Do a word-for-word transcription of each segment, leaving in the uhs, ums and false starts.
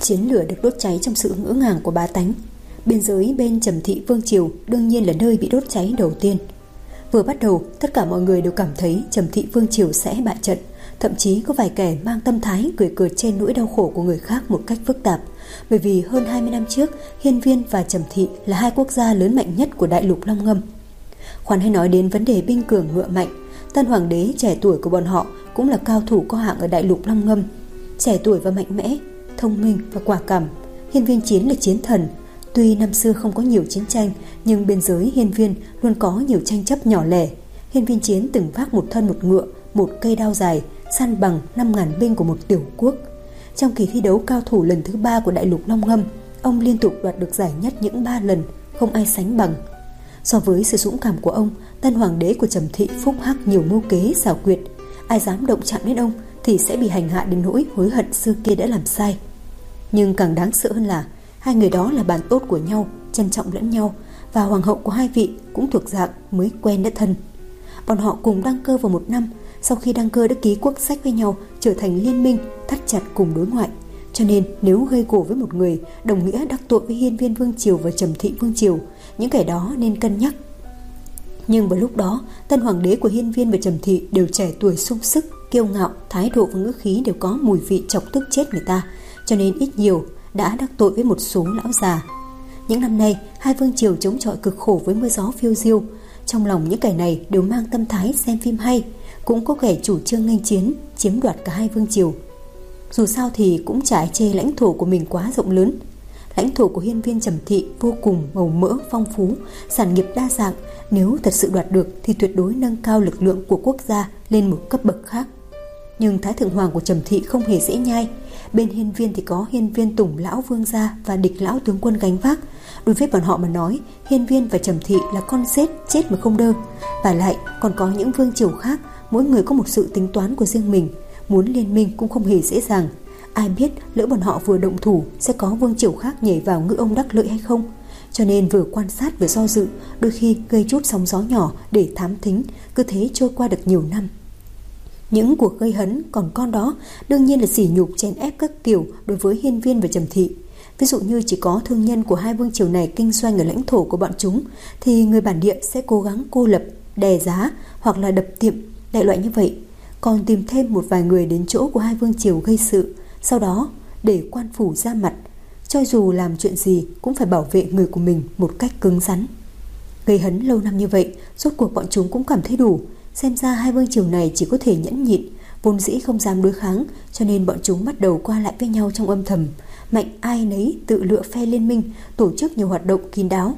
Chiến lửa được đốt cháy trong sự ngỡ ngàng của bá tánh. Biên giới bên Trầm Thị Vương triều đương nhiên là nơi bị đốt cháy đầu tiên. Vừa bắt đầu, tất cả mọi người đều cảm thấy Trầm Thị Vương triều sẽ bại trận. Thậm chí có vài kẻ mang tâm thái cười cợt trên nỗi đau khổ của người khác một cách phức tạp. Bởi vì hơn hai mươi năm trước, Hiên Viên và Trầm Thị là hai quốc gia lớn mạnh nhất của đại lục Long Ngâm. Khoan hay nói đến vấn đề binh cường ngựa mạnh, tân hoàng đế trẻ tuổi của bọn họ cũng là cao thủ có hạng ở đại lục Long Ngâm. Trẻ tuổi và mạnh mẽ, thông minh và quả cảm, Hiên Viên Chiến là chiến thần. Tuy năm xưa không có nhiều chiến tranh, nhưng biên giới Hiên Viên luôn có nhiều tranh chấp nhỏ lẻ. Hiên Viên Chiến từng vác một thân một ngựa, một cây đao dài, san bằng năm ngàn binh của một tiểu quốc. Trong kỳ thi đấu cao thủ lần thứ ba của đại lục Long Ngâm, ông liên tục đoạt được giải nhất những ba lần, không ai sánh bằng. So với sự dũng cảm của ông, tân hoàng đế của Trầm Thị phúc hắc nhiều mưu kế xảo quyệt. Ai dám động chạm đến ông thì sẽ bị hành hạ đến nỗi hối hận xưa kia đã làm sai. Nhưng càng đáng sợ hơn là hai người đó là bạn tốt của nhau, trân trọng lẫn nhau, và hoàng hậu của hai vị cũng thuộc dạng mới quen đã thân. Bọn họ cùng đăng cơ vào một năm, sau khi đăng cơ đã ký quốc sách với nhau, trở thành liên minh, thắt chặt cùng đối ngoại. Cho nên nếu gây gổ với một người, đồng nghĩa đắc tội với Hiên Viên Vương triều và Trầm Thị Vương triều, những kẻ đó nên cân nhắc. Nhưng vào lúc đó, tân hoàng đế của Hiên Viên và Trầm Thị đều trẻ tuổi sung sức, kiêu ngạo, thái độ và ngữ khí đều có mùi vị chọc tức chết người ta, cho nên ít nhiều đã đắc tội với một số lão già. Những năm nay, hai vương triều chống chọi cực khổ với mưa gió phiêu diêu. Trong lòng những kẻ này đều mang tâm thái xem phim hay, cũng có kẻ chủ trương nghênh chiến, chiếm đoạt cả hai vương triều. Dù sao thì cũng chả ai chê lãnh thổ của mình quá rộng lớn. Lãnh thổ của Hiên Viên Trầm Thị vô cùng màu mỡ, phong phú, sản nghiệp đa dạng. Nếu thật sự đoạt được thì tuyệt đối nâng cao lực lượng của quốc gia lên một cấp bậc khác. Nhưng Thái Thượng Hoàng của Trầm Thị không hề dễ nhai. Bên Hiên Viên thì có Hiên Viên Tùng lão vương gia và Địch lão tướng quân gánh vác. Đối với bọn họ mà nói, Hiên Viên và Trầm Thị là con rết chết mà không đơ. Và lại còn có những vương triều khác, mỗi người có một sự tính toán của riêng mình. Muốn liên minh cũng không hề dễ dàng. Ai biết lỡ bọn họ vừa động thủ sẽ có vương triều khác nhảy vào ngư ông đắc lợi hay không. Cho nên vừa quan sát vừa do dự, đôi khi gây chút sóng gió nhỏ để thám thính. Cứ thế trôi qua được nhiều năm. Những cuộc gây hấn còn con đó đương nhiên là sỉ nhục chèn ép các kiểu đối với Hiên Viên và Trầm Thị. Ví dụ như chỉ có thương nhân của hai vương triều này kinh doanh ở lãnh thổ của bọn chúng, thì người bản địa sẽ cố gắng cô lập, đè giá hoặc là đập tiệm, đại loại như vậy. Còn tìm thêm một vài người đến chỗ của hai vương triều gây sự, sau đó để quan phủ ra mặt, cho dù làm chuyện gì cũng phải bảo vệ người của mình một cách cứng rắn. Gây hấn lâu năm như vậy, rốt cuộc bọn chúng cũng cảm thấy đủ. Xem ra hai vương triều này chỉ có thể nhẫn nhịn, vốn dĩ không dám đối kháng, cho nên bọn chúng bắt đầu qua lại với nhau trong âm thầm, mạnh ai nấy tự lựa phe liên minh, tổ chức nhiều hoạt động kín đáo.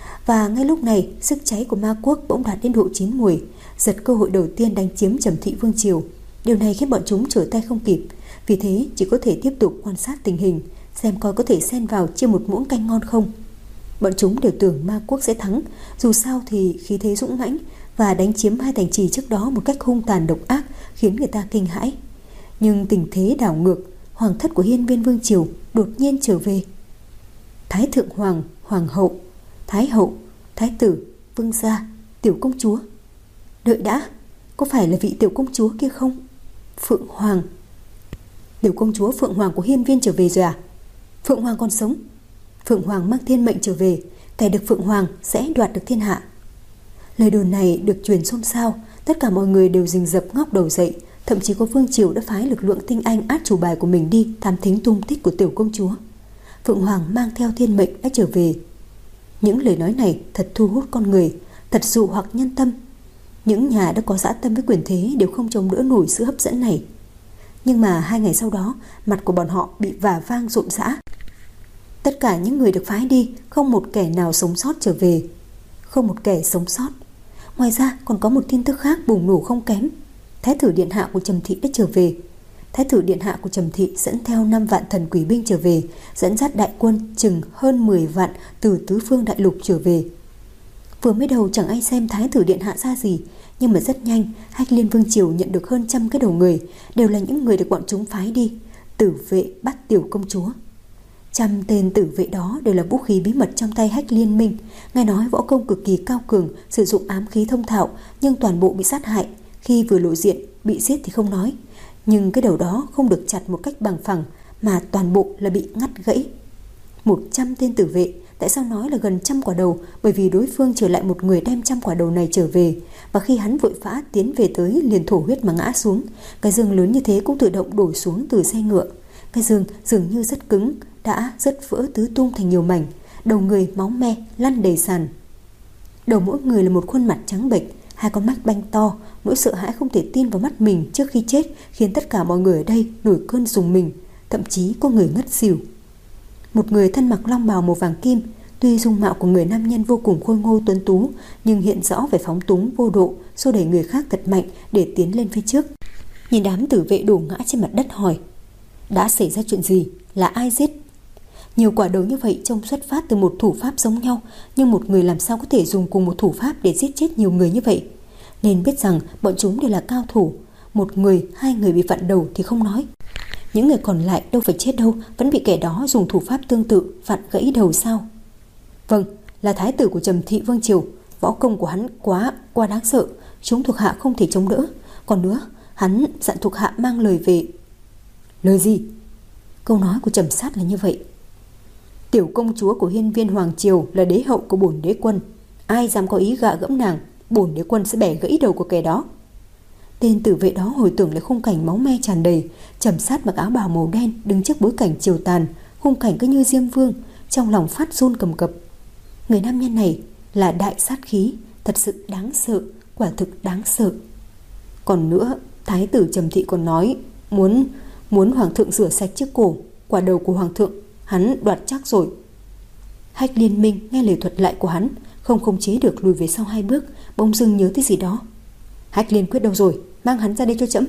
Và ngay lúc này, sức cháy của ma quốc bỗng đạt đến độ chín mùi, giật cơ hội đầu tiên đánh chiếm Trầm Thị Vương triều. Điều này khiến bọn chúng trở tay không kịp, vì thế chỉ có thể tiếp tục quan sát tình hình, xem coi có thể xen vào chia một muỗng canh ngon không. Bọn chúng đều tưởng ma quốc sẽ thắng, dù sao thì khí thế dũng mãnh và đánh chiếm hai thành trì trước đó một cách hung tàn độc ác khiến người ta kinh hãi. Nhưng tình thế đảo ngược, hoàng thất của Hiên Viên Vương triều đột nhiên trở về. Thái Thượng Hoàng, Hoàng hậu, Thái hậu, Thái tử, Vương gia, Tiểu công chúa. Đợi đã, có phải là vị Tiểu công chúa kia không? Phượng Hoàng. Tiểu công chúa Phượng Hoàng của Hiên Viên trở về rồi à? Phượng Hoàng còn sống. Phượng Hoàng mang thiên mệnh trở về, kẻ được Phượng Hoàng sẽ đoạt được thiên hạ. Lời đồn này được truyền xôn xao, tất cả mọi người đều rình rập ngóc đầu dậy, thậm chí có vương triều đã phái lực lượng tinh anh át chủ bài của mình đi thám thính tung tích của tiểu công chúa. Phượng Hoàng mang theo thiên mệnh đã trở về. Những lời nói này thật thu hút con người, thật dụ hoặc nhân tâm. Những nhà đã có dã tâm với quyền thế đều không chống đỡ nổi sự hấp dẫn này. Nhưng mà hai ngày sau đó, mặt của bọn họ bị vả vang rộn rã. Tất cả những người được phái đi, không một kẻ nào sống sót trở về. Không một kẻ sống sót. Ngoài ra còn có một tin tức khác bùng nổ không kém. Thái tử điện hạ của Trầm Thị đã trở về. Thái tử điện hạ của Trầm Thị dẫn theo năm vạn thần quỷ binh trở về, dẫn dắt đại quân chừng hơn mười vạn từ tứ phương đại lục trở về. Vừa mới đầu chẳng ai xem Thái tử điện hạ ra gì, nhưng mà rất nhanh Hách Liên Vương triều nhận được hơn trăm cái đầu người, đều là những người được bọn chúng phái đi tử vệ bắt tiểu công chúa. Trăm tên tử vệ đó đều là vũ khí bí mật trong tay Hách Liên Minh. Nghe nói võ công cực kỳ cao cường, sử dụng ám khí thông thạo, nhưng toàn bộ bị sát hại. Khi vừa lộ diện bị giết thì không nói, nhưng cái đầu đó không được chặt một cách bằng phẳng, mà toàn bộ là bị ngắt gãy. Một trăm tên tử vệ. Tại sao nói là gần trăm quả đầu? Bởi vì đối phương trở lại một người đem trăm quả đầu này trở về, và khi hắn vội vã tiến về tới liền thổ huyết mà ngã xuống. Cái giường lớn như thế cũng tự động đổ xuống từ xe ngựa. Cái giường dường như rất cứng, đã rất vỡ tứ tung thành nhiều mảnh. Đầu người máu me lăn đầy sàn. Đầu mỗi người là một khuôn mặt trắng bệch, hai con mắt banh to. Nỗi sợ hãi không thể tin vào mắt mình trước khi chết khiến tất cả mọi người ở đây nổi cơn rùng mình, thậm chí có người ngất xỉu. Một người thân mặc long bào màu vàng kim, tuy dung mạo của người nam nhân vô cùng khôi ngô tuấn tú, nhưng hiện rõ vẻ phóng túng vô độ, xô đẩy người khác thật mạnh để tiến lên phía trước. Nhìn đám tử vệ đổ ngã trên mặt đất hỏi: đã xảy ra chuyện gì? Là ai giết? Nhiều quả đầu như vậy trông xuất phát từ một thủ pháp giống nhau, nhưng một người làm sao có thể dùng cùng một thủ pháp để giết chết nhiều người như vậy? Nên biết rằng bọn chúng đều là cao thủ. Một người, hai người bị vặn đầu thì không nói, những người còn lại đâu phải chết đâu, vẫn bị kẻ đó dùng thủ pháp tương tự vặn gãy đầu sao? Vâng, là thái tử của Trầm Thị Vương Triều. Võ công của hắn quá quá đáng sợ, chúng thuộc hạ không thể chống đỡ. Còn nữa, hắn dặn thuộc hạ mang lời về. Lời gì? Câu nói của Trầm Sát là như vậy: tiểu công chúa của Hiên Viên Hoàng Triều là đế hậu của bổn đế quân, ai dám có ý gạ gẫm nàng, bổn đế quân sẽ bẻ gãy đầu của kẻ đó. Tên tử vệ đó hồi tưởng lại khung cảnh máu me tràn đầy. Trầm Sát mặc áo bào màu đen đứng trước bối cảnh triều tàn, khung cảnh cứ như Diêm Vương, trong lòng phát run cầm cập. Người nam nhân này là đại sát khí, thật sự đáng sợ, quả thực đáng sợ. Còn nữa, thái tử Trầm Thị còn nói muốn muốn hoàng thượng rửa sạch chiếc cổ, quả đầu của hoàng thượng hắn đoạt chắc rồi. Hách Liên Minh nghe lời thuật lại của hắn, không khống chế được lùi về sau hai bước, bỗng dưng nhớ tới gì đó. Hách Liên Quyết đâu rồi? Mang hắn ra đây cho trẫm.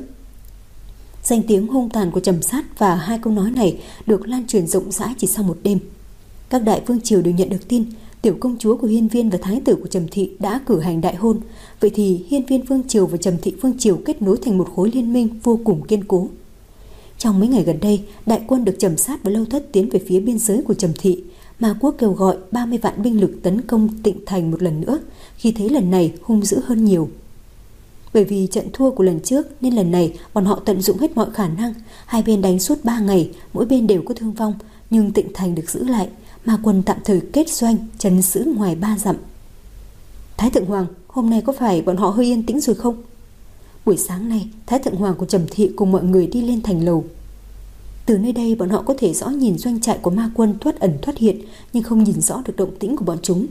Danh tiếng hung tàn của Trầm Sát và hai câu nói này được lan truyền rộng rãi chỉ sau một đêm. Các đại vương triều đều nhận được tin tiểu công chúa của Hiên Viên và thái tử của Trầm Thị đã cử hành đại hôn. Vậy thì Hiên Viên Vương Triều và Trầm Thị Vương Triều kết nối thành một khối liên minh vô cùng kiên cố. Trong mấy ngày gần đây, đại quân được Trầm Sát và Lâu Thất tiến về phía biên giới của Trầm Thị. Ma Quốc kêu gọi ba mươi vạn binh lực tấn công Tịnh Thành một lần nữa, khi thấy lần này hung dữ hơn nhiều. Bởi vì trận thua của lần trước nên lần này bọn họ tận dụng hết mọi khả năng. Hai bên đánh suốt ba ngày, mỗi bên đều có thương vong, nhưng Tịnh Thành được giữ lại. Ma quân tạm thời kết doanh trấn giữ ngoài ba dặm. Thái Thượng Hoàng, hôm nay có phải bọn họ hơi yên tĩnh rồi không? Buổi sáng nay, Thái Thượng Hoàng của Trầm Thị cùng mọi người đi lên thành lầu. Từ nơi đây bọn họ có thể rõ nhìn doanh trại của ma quân thoát ẩn thoát hiện, nhưng không nhìn rõ được động tĩnh của bọn chúng.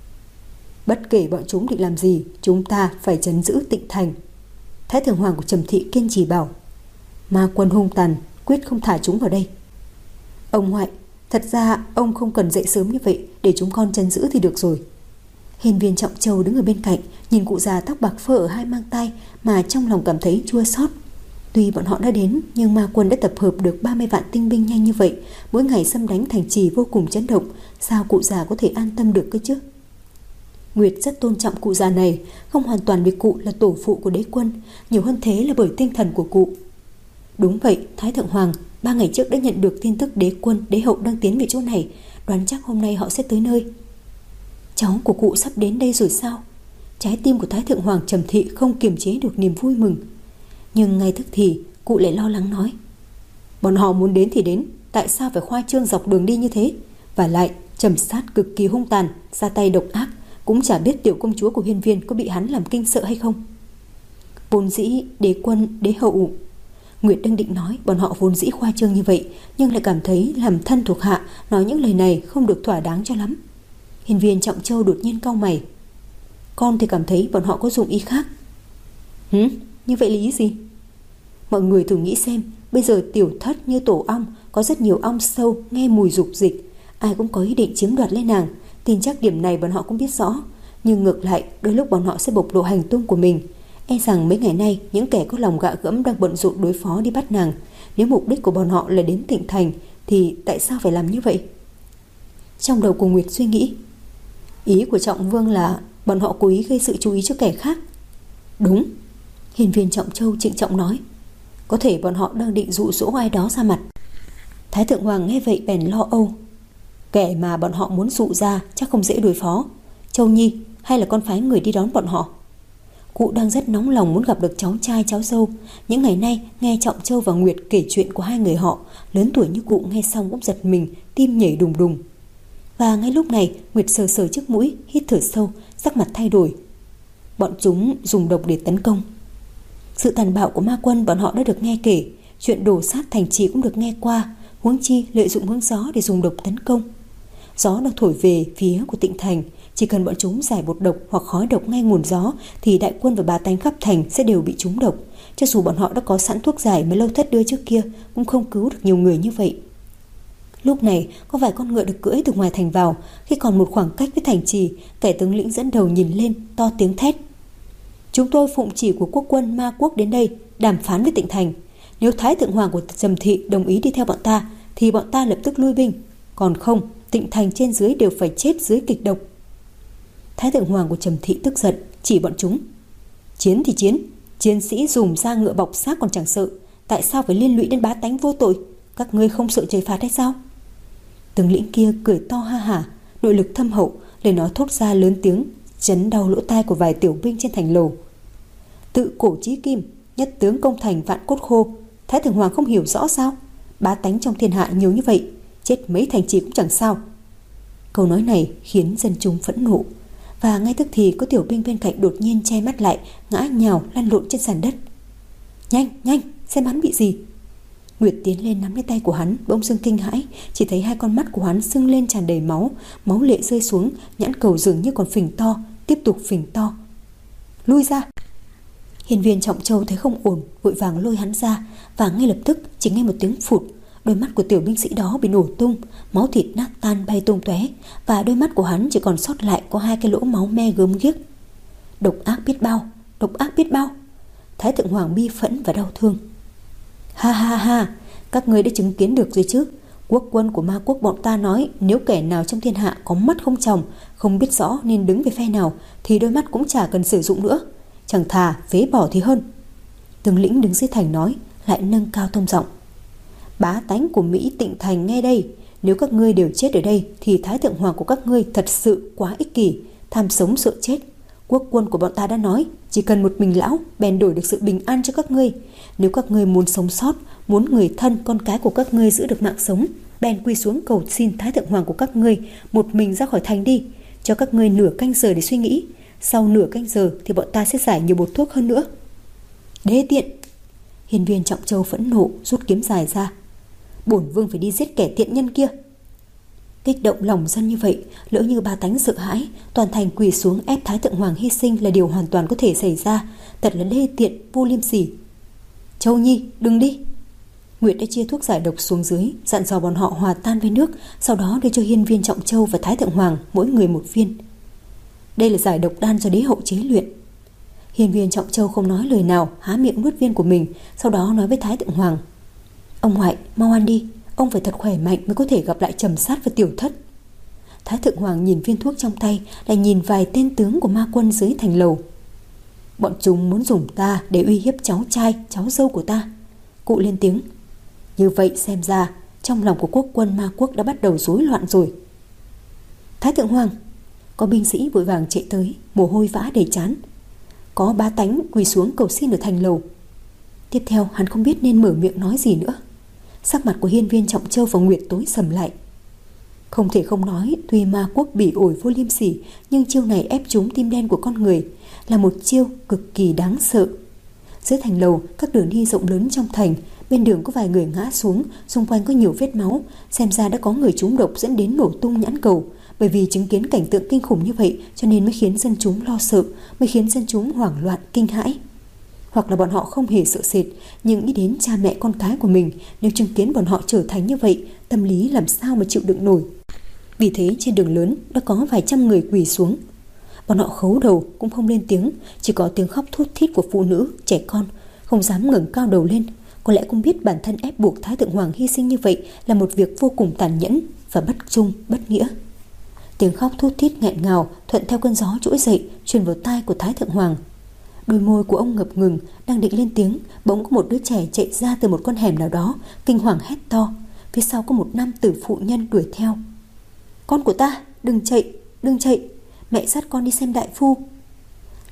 Bất kể bọn chúng định làm gì, chúng ta phải trấn giữ Tịnh Thành. Thái Thượng Hoàng của Trầm Thị kiên trì bảo. Ma quân hung tàn, quyết không thả chúng vào đây. Ông ngoại, thật ra ông không cần dậy sớm như vậy, để chúng con trấn giữ thì được rồi. Hiên Viên Trọng Châu đứng ở bên cạnh, nhìn cụ già tóc bạc phơ ở hai mang tay mà trong lòng cảm thấy chua xót. Tuy bọn họ đã đến, nhưng ma quân đã tập hợp được ba mươi vạn tinh binh nhanh như vậy, mỗi ngày xâm đánh thành trì vô cùng chấn động, sao cụ già có thể an tâm được cơ chứ? Nguyệt rất tôn trọng cụ già này, không hoàn toàn vì cụ là tổ phụ của đế quân, nhiều hơn thế là bởi tinh thần của cụ. Đúng vậy, Thái Thượng Hoàng, ba ngày trước đã nhận được tin tức đế quân, đế hậu đang tiến về chỗ này, đoán chắc hôm nay họ sẽ tới nơi. Cháu của cụ sắp đến đây rồi sao? Trái tim của Thái Thượng Hoàng Trầm Thị không kiềm chế được niềm vui mừng. Nhưng ngay tức thì cụ lại lo lắng nói: bọn họ muốn đến thì đến, tại sao phải khoa trương dọc đường đi như thế? Và lại Trầm Sát cực kỳ hung tàn, ra tay độc ác, cũng chả biết tiểu công chúa của Hiên Viên có bị hắn làm kinh sợ hay không. Vốn dĩ đế quân, đế hậu, Nguyệt đang định nói bọn họ vốn dĩ khoa trương như vậy, nhưng lại cảm thấy làm thân thuộc hạ nói những lời này không được thỏa đáng cho lắm. Hiên Viên Trọng Châu đột nhiên cau mày. Con thì cảm thấy bọn họ có dụng ý khác. Hứ, như vậy là ý gì? Mọi người thử nghĩ xem, bây giờ tiểu thất như tổ ong, có rất nhiều ong sâu nghe mùi dục dịch, ai cũng có ý định chiếm đoạt lấy nàng. Tin chắc điểm này bọn họ cũng biết rõ, nhưng ngược lại đôi lúc bọn họ sẽ bộc lộ hành tung của mình. E rằng mấy ngày nay những kẻ có lòng gạ gẫm đang bận rộn đối phó đi bắt nàng. Nếu mục đích của bọn họ là đến Tịnh Thành thì tại sao phải làm như vậy? Trong đầu của Nguyệt suy nghĩ, ý của Trọng Vương là bọn họ cố ý gây sự chú ý cho kẻ khác. Đúng, Hiên Viên Trọng Châu trịnh trọng nói. Có thể bọn họ đang định dụ dỗ ai đó ra mặt. Thái Thượng Hoàng nghe vậy bèn lo âu. Kẻ mà bọn họ muốn dụ ra chắc không dễ đối phó. Châu Nhi, hay là con phái người đi đón bọn họ? Cụ đang rất nóng lòng muốn gặp được cháu trai cháu dâu. Những ngày nay nghe Trọng Châu và Nguyệt kể chuyện của hai người họ, lớn tuổi như cụ nghe xong cũng giật mình, tim nhảy đùng đùng. Và ngay lúc này Nguyệt sờ sờ trước mũi, hít thở sâu, sắc mặt thay đổi. Bọn chúng dùng độc để tấn công. Sự tàn bạo của ma quân bọn họ đã được nghe kể, chuyện đổ sát thành trì cũng được nghe qua, huống chi lợi dụng hướng gió để dùng độc tấn công. Gió đang thổi về phía của Tịnh Thành, chỉ cần bọn chúng giải bột độc hoặc khói độc ngay nguồn gió thì đại quân và bá tánh khắp thành sẽ đều bị trúng độc. Cho dù bọn họ đã có sẵn thuốc giải mà Lâu Thất đưa trước kia cũng không cứu được nhiều người như vậy. Lúc này có vài con ngựa được cưỡi từ ngoài thành vào. Khi còn một khoảng cách với thành trì, kẻ tướng lĩnh dẫn đầu nhìn lên to tiếng thét: Chúng tôi phụng chỉ của quốc quân Ma Quốc đến đây đàm phán với Tịnh Thành. Nếu Thái Thượng Hoàng của Trầm Thị đồng ý đi theo bọn ta thì bọn ta lập tức lui binh, còn không Tịnh Thành trên dưới đều phải chết dưới kịch độc. Thái Thượng Hoàng của Trầm Thị tức giận chỉ bọn chúng: Chiến thì chiến, chiến sĩ dùng da ngựa bọc xác còn chẳng sợ, tại sao phải liên lụy đến bá tánh vô tội? Các ngươi không sợ trời phạt hay sao? Tướng lĩnh kia cười to ha hả, nội lực thâm hậu, lời nói thốt ra lớn tiếng, chấn đau lỗ tai của vài tiểu binh trên thành lầu. Tự cổ chí kim, nhất tướng công thành vạn cốt khô, Thái Thượng Hoàng không hiểu rõ sao? Bá tánh trong thiên hạ nhiều như vậy, chết mấy thành trì cũng chẳng sao. Câu nói này khiến dân chúng phẫn nộ, và ngay tức thì có tiểu binh bên cạnh đột nhiên che mắt lại, ngã nhào lăn lộn trên sàn đất. Nhanh, nhanh, xem hắn bị gì. Nguyệt tiến lên nắm lấy tay của hắn, bỗng dưng kinh hãi, chỉ thấy hai con mắt của hắn sưng lên tràn đầy máu, máu lệ rơi xuống, nhãn cầu dường như còn phình to, tiếp tục phình to. Lui ra. Hiền viên Trọng Châu thấy không ổn, vội vàng lôi hắn ra, và ngay lập tức chỉ nghe một tiếng phụt, đôi mắt của tiểu binh sĩ đó bị nổ tung, máu thịt nát tan bay tung tóe, và đôi mắt của hắn chỉ còn sót lại có hai cái lỗ máu me gớm ghiếc. Độc ác biết bao, độc ác biết bao. Thái Thượng Hoàng bi phẫn và đau thương. Ha ha ha, các ngươi đã chứng kiến được rồi chứ. Quốc quân của Ma Quốc bọn ta nói, nếu kẻ nào trong thiên hạ có mắt không tròng, không biết rõ nên đứng về phe nào, thì đôi mắt cũng chả cần sử dụng nữa, chẳng thà phế bỏ thì hơn. Tướng lĩnh đứng dưới thành nói, lại nâng cao tông giọng: Bá tánh của Mỹ Tịnh Thành nghe đây, nếu các ngươi đều chết ở đây thì Thái Thượng Hoàng của các ngươi thật sự quá ích kỷ, tham sống sợ chết. Quốc quân của bọn ta đã nói, chỉ cần một mình lão bèn đổi được sự bình an cho các ngươi. Nếu các ngươi muốn sống sót, muốn người thân con cái của các ngươi giữ được mạng sống, bèn quy xuống cầu xin Thái Thượng Hoàng của các ngươi một mình ra khỏi thành đi, cho các ngươi nửa canh giờ để suy nghĩ. Sau nửa canh giờ thì bọn ta sẽ giải nhiều bột thuốc hơn nữa. Đê tiện. Hiền viên Trọng Châu phẫn nộ rút kiếm dài ra: Bổn vương phải đi giết kẻ tiện nhân kia. Kích động lòng dân như vậy, lỡ như ba tánh sợ hãi, toàn thành quỳ xuống ép Thái Thượng Hoàng hy sinh là điều hoàn toàn có thể xảy ra. Thật là đê tiện, vô liêm sỉ. Châu Nhi, đừng đi. Nguyệt đã chia thuốc giải độc xuống dưới, dặn dò bọn họ hòa tan với nước, sau đó đưa cho Hiên viên Trọng Châu và Thái Thượng Hoàng mỗi người một viên. Đây là giải độc đan do đế hậu chế luyện. Hiên viên Trọng Châu không nói lời nào, há miệng nuốt viên của mình, sau đó nói với Thái Thượng Hoàng: Ông ngoại, mau ăn đi, ông phải thật khỏe mạnh mới có thể gặp lại Trầm Sát và Tiểu Thất. Thái Thượng Hoàng nhìn viên thuốc trong tay, lại nhìn vài tên tướng của ma quân dưới thành lầu. Bọn chúng muốn dùng ta để uy hiếp cháu trai, cháu dâu của ta. Cụ lên tiếng: Như vậy xem ra trong lòng của quốc quân Ma Quốc đã bắt đầu rối loạn rồi. Thái Thượng Hoàng. Có binh sĩ vội vàng chạy tới, mồ hôi vã đầy trán. Có bá tánh quỳ xuống cầu xin ở thành lầu. Tiếp theo hắn không biết nên mở miệng nói gì nữa. Sắc mặt của Hiên viên Trọng Châu và Nguyệt tối sầm lại. Không thể không nói, tuy Ma Quốc bỉ ổi vô liêm sỉ, nhưng chiêu này ép trúng tim đen của con người, là một chiêu cực kỳ đáng sợ. Dưới thành lầu, các đường đi rộng lớn trong thành, bên đường có vài người ngã xuống, xung quanh có nhiều vết máu, xem ra đã có người trúng độc dẫn đến nổ tung nhãn cầu. Bởi vì chứng kiến cảnh tượng kinh khủng như vậy cho nên mới khiến dân chúng lo sợ, mới khiến dân chúng hoảng loạn kinh hãi. Hoặc là bọn họ không hề sợ sệt, nhưng nghĩ đến cha mẹ con cái của mình, nếu chứng kiến bọn họ trở thành như vậy, tâm lý làm sao mà chịu đựng nổi. Vì thế trên đường lớn đã có vài trăm người quỳ xuống. Bọn họ khấu đầu cũng không lên tiếng, chỉ có tiếng khóc thút thít của phụ nữ, trẻ con, không dám ngẩng cao đầu lên. Có lẽ cũng biết bản thân ép buộc Thái Thượng Hoàng hy sinh như vậy là một việc vô cùng tàn nhẫn và bất trung, bất nghĩa. Tiếng khóc thút thít nghẹn ngào thuận theo cơn gió trỗi dậy truyền vào tai của Thái Thượng Hoàng. Đôi môi của ông ngập ngừng, đang định lên tiếng, bỗng có một đứa trẻ chạy ra từ một con hẻm nào đó, kinh hoàng hét to. Phía sau có một nam tử phụ nhân đuổi theo. Con của ta, đừng chạy, đừng chạy, mẹ dắt con đi xem đại phu.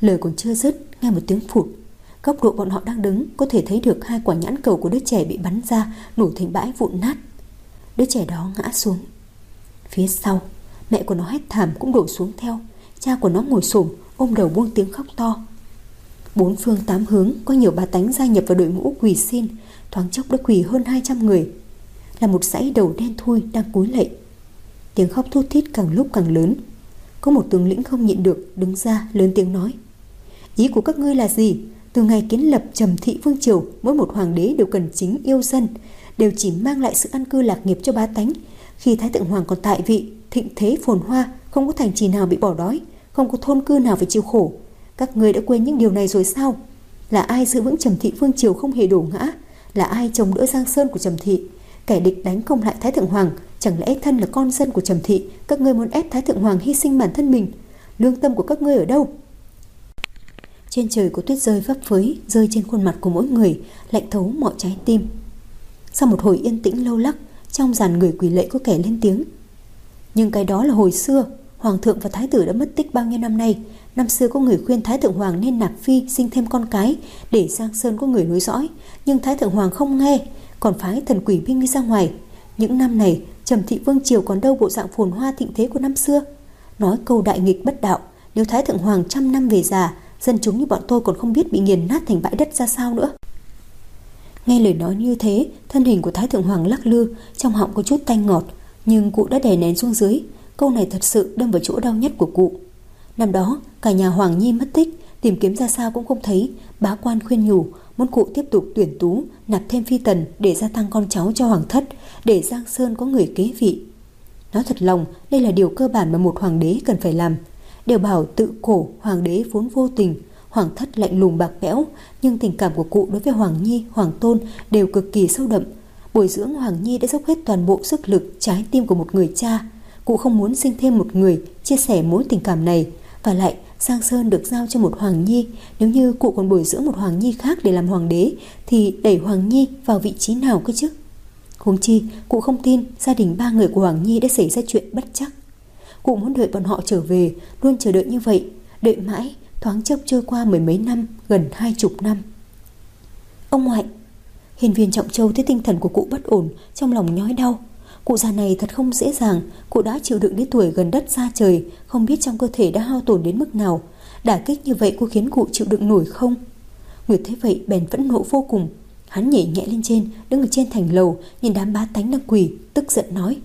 Lời còn chưa dứt, nghe một tiếng phụt. Góc độ bọn họ đang đứng có thể thấy được hai quả nhãn cầu của đứa trẻ bị bắn ra, nổ thành bãi vụn nát. Đứa trẻ đó ngã xuống. Phía sau, mẹ của nó hét thảm cũng đổ xuống theo. Cha của nó ngồi xổm ôm đầu buông tiếng khóc to. Bốn phương tám hướng có nhiều bá tánh gia nhập vào đội ngũ quỳ xin. Thoáng chốc đã quỳ hơn hai trăm người, là một dãy đầu đen thui đang cúi lạy. Tiếng khóc thút thít càng lúc càng lớn. Có một tướng lĩnh không nhịn được đứng ra lớn tiếng nói: Ý của các ngươi là gì? Từ ngày kiến lập Trầm Thị Vương Triều, mỗi một hoàng đế đều cần chính yêu dân, đều chỉ mang lại sự an cư lạc nghiệp cho bá tánh. Khi Thái Thượng Hoàng còn tại vị, thịnh thế phồn hoa, không có thành trì nào bị bỏ đói, không có thôn cư nào phải chịu khổ. Các ngươi đã quên những điều này rồi sao? Là ai giữ vững Trầm Thị Vương Triều không hề đổ ngã? Là ai chống đỡ giang sơn của Trầm Thị? Kẻ địch đánh công lại Thái Thượng Hoàng, chẳng lẽ thân là con dân của Trầm Thị, các ngươi muốn ép Thái Thượng Hoàng hy sinh bản thân mình? Lương tâm của các ngươi ở đâu? Trên trời có tuyết rơi phấp phới, rơi trên khuôn mặt của mỗi người, lạnh thấu mọi trái tim. Sau một hồi yên tĩnh lâu lắc, trong dàn người quỳ lạy có kẻ lên tiếng: Nhưng cái đó là hồi xưa, Hoàng thượng và Thái tử đã mất tích bao nhiêu năm nay. Năm xưa có người khuyên Thái Thượng Hoàng nên nạp phi, sinh thêm con cái, để Giang Sơn có người nối dõi. Nhưng Thái Thượng Hoàng không nghe, còn phái thần quỷ binh đi ra ngoài. Những năm này, Trầm Thị Vương Triều còn đâu bộ dạng phồn hoa thịnh thế của năm xưa. Nói câu đại nghịch bất đạo, nếu Thái Thượng Hoàng trăm năm về già, dân chúng như bọn tôi còn không biết bị nghiền nát thành bãi đất ra sao nữa. Nghe lời nói như thế, thân hình của Thái Thượng Hoàng lắc lư, trong họng có chút tanh ngọt, nhưng cụ đã đè nén xuống dưới. Câu này thật sự đâm vào chỗ đau nhất của cụ. Năm đó, cả nhà Hoàng Nhi mất tích, tìm kiếm ra sao cũng không thấy. Bá quan khuyên nhủ muốn cụ tiếp tục tuyển tú, nạp thêm phi tần để gia tăng con cháu cho hoàng thất, để Giang Sơn có người kế vị. Nói thật lòng, đây là điều cơ bản mà một hoàng đế cần phải làm. Đều bảo tự cổ hoàng đế vốn vô tình, hoàng thất lạnh lùng bạc bẽo, nhưng tình cảm của cụ đối với Hoàng Nhi, Hoàng Tôn đều cực kỳ sâu đậm. Bồi dưỡng Hoàng Nhi đã dốc hết toàn bộ sức lực, trái tim của một người cha. Cụ không muốn sinh thêm một người chia sẻ mối tình cảm này. Và lại, Giang Sơn được giao cho một Hoàng Nhi, nếu như cụ còn bồi dưỡng một Hoàng Nhi khác để làm hoàng đế thì đẩy Hoàng Nhi vào vị trí nào cơ chứ? Huống chi, cụ không tin gia đình ba người của Hoàng Nhi đã xảy ra chuyện bất trắc. Cụ muốn đợi bọn họ trở về, luôn chờ đợi như vậy, đợi mãi, thoáng chốc trôi qua mười mấy năm, gần hai chục năm. Ông ngoại! Hiền Viên Trọng Châu thấy tinh thần của cụ bất ổn, trong lòng nhói đau. Cụ già này thật không dễ dàng, cụ đã chịu đựng đến tuổi gần đất xa trời, không biết trong cơ thể đã hao tổn đến mức nào. Đả kích như vậy có khiến cụ chịu đựng nổi không? Nguyệt thấy vậy bèn phẫn nộ vô cùng. Hắn nhảy nhẹ lên trên, đứng ở trên thành lầu, nhìn đám bá tánh đang quỳ, tức giận nói: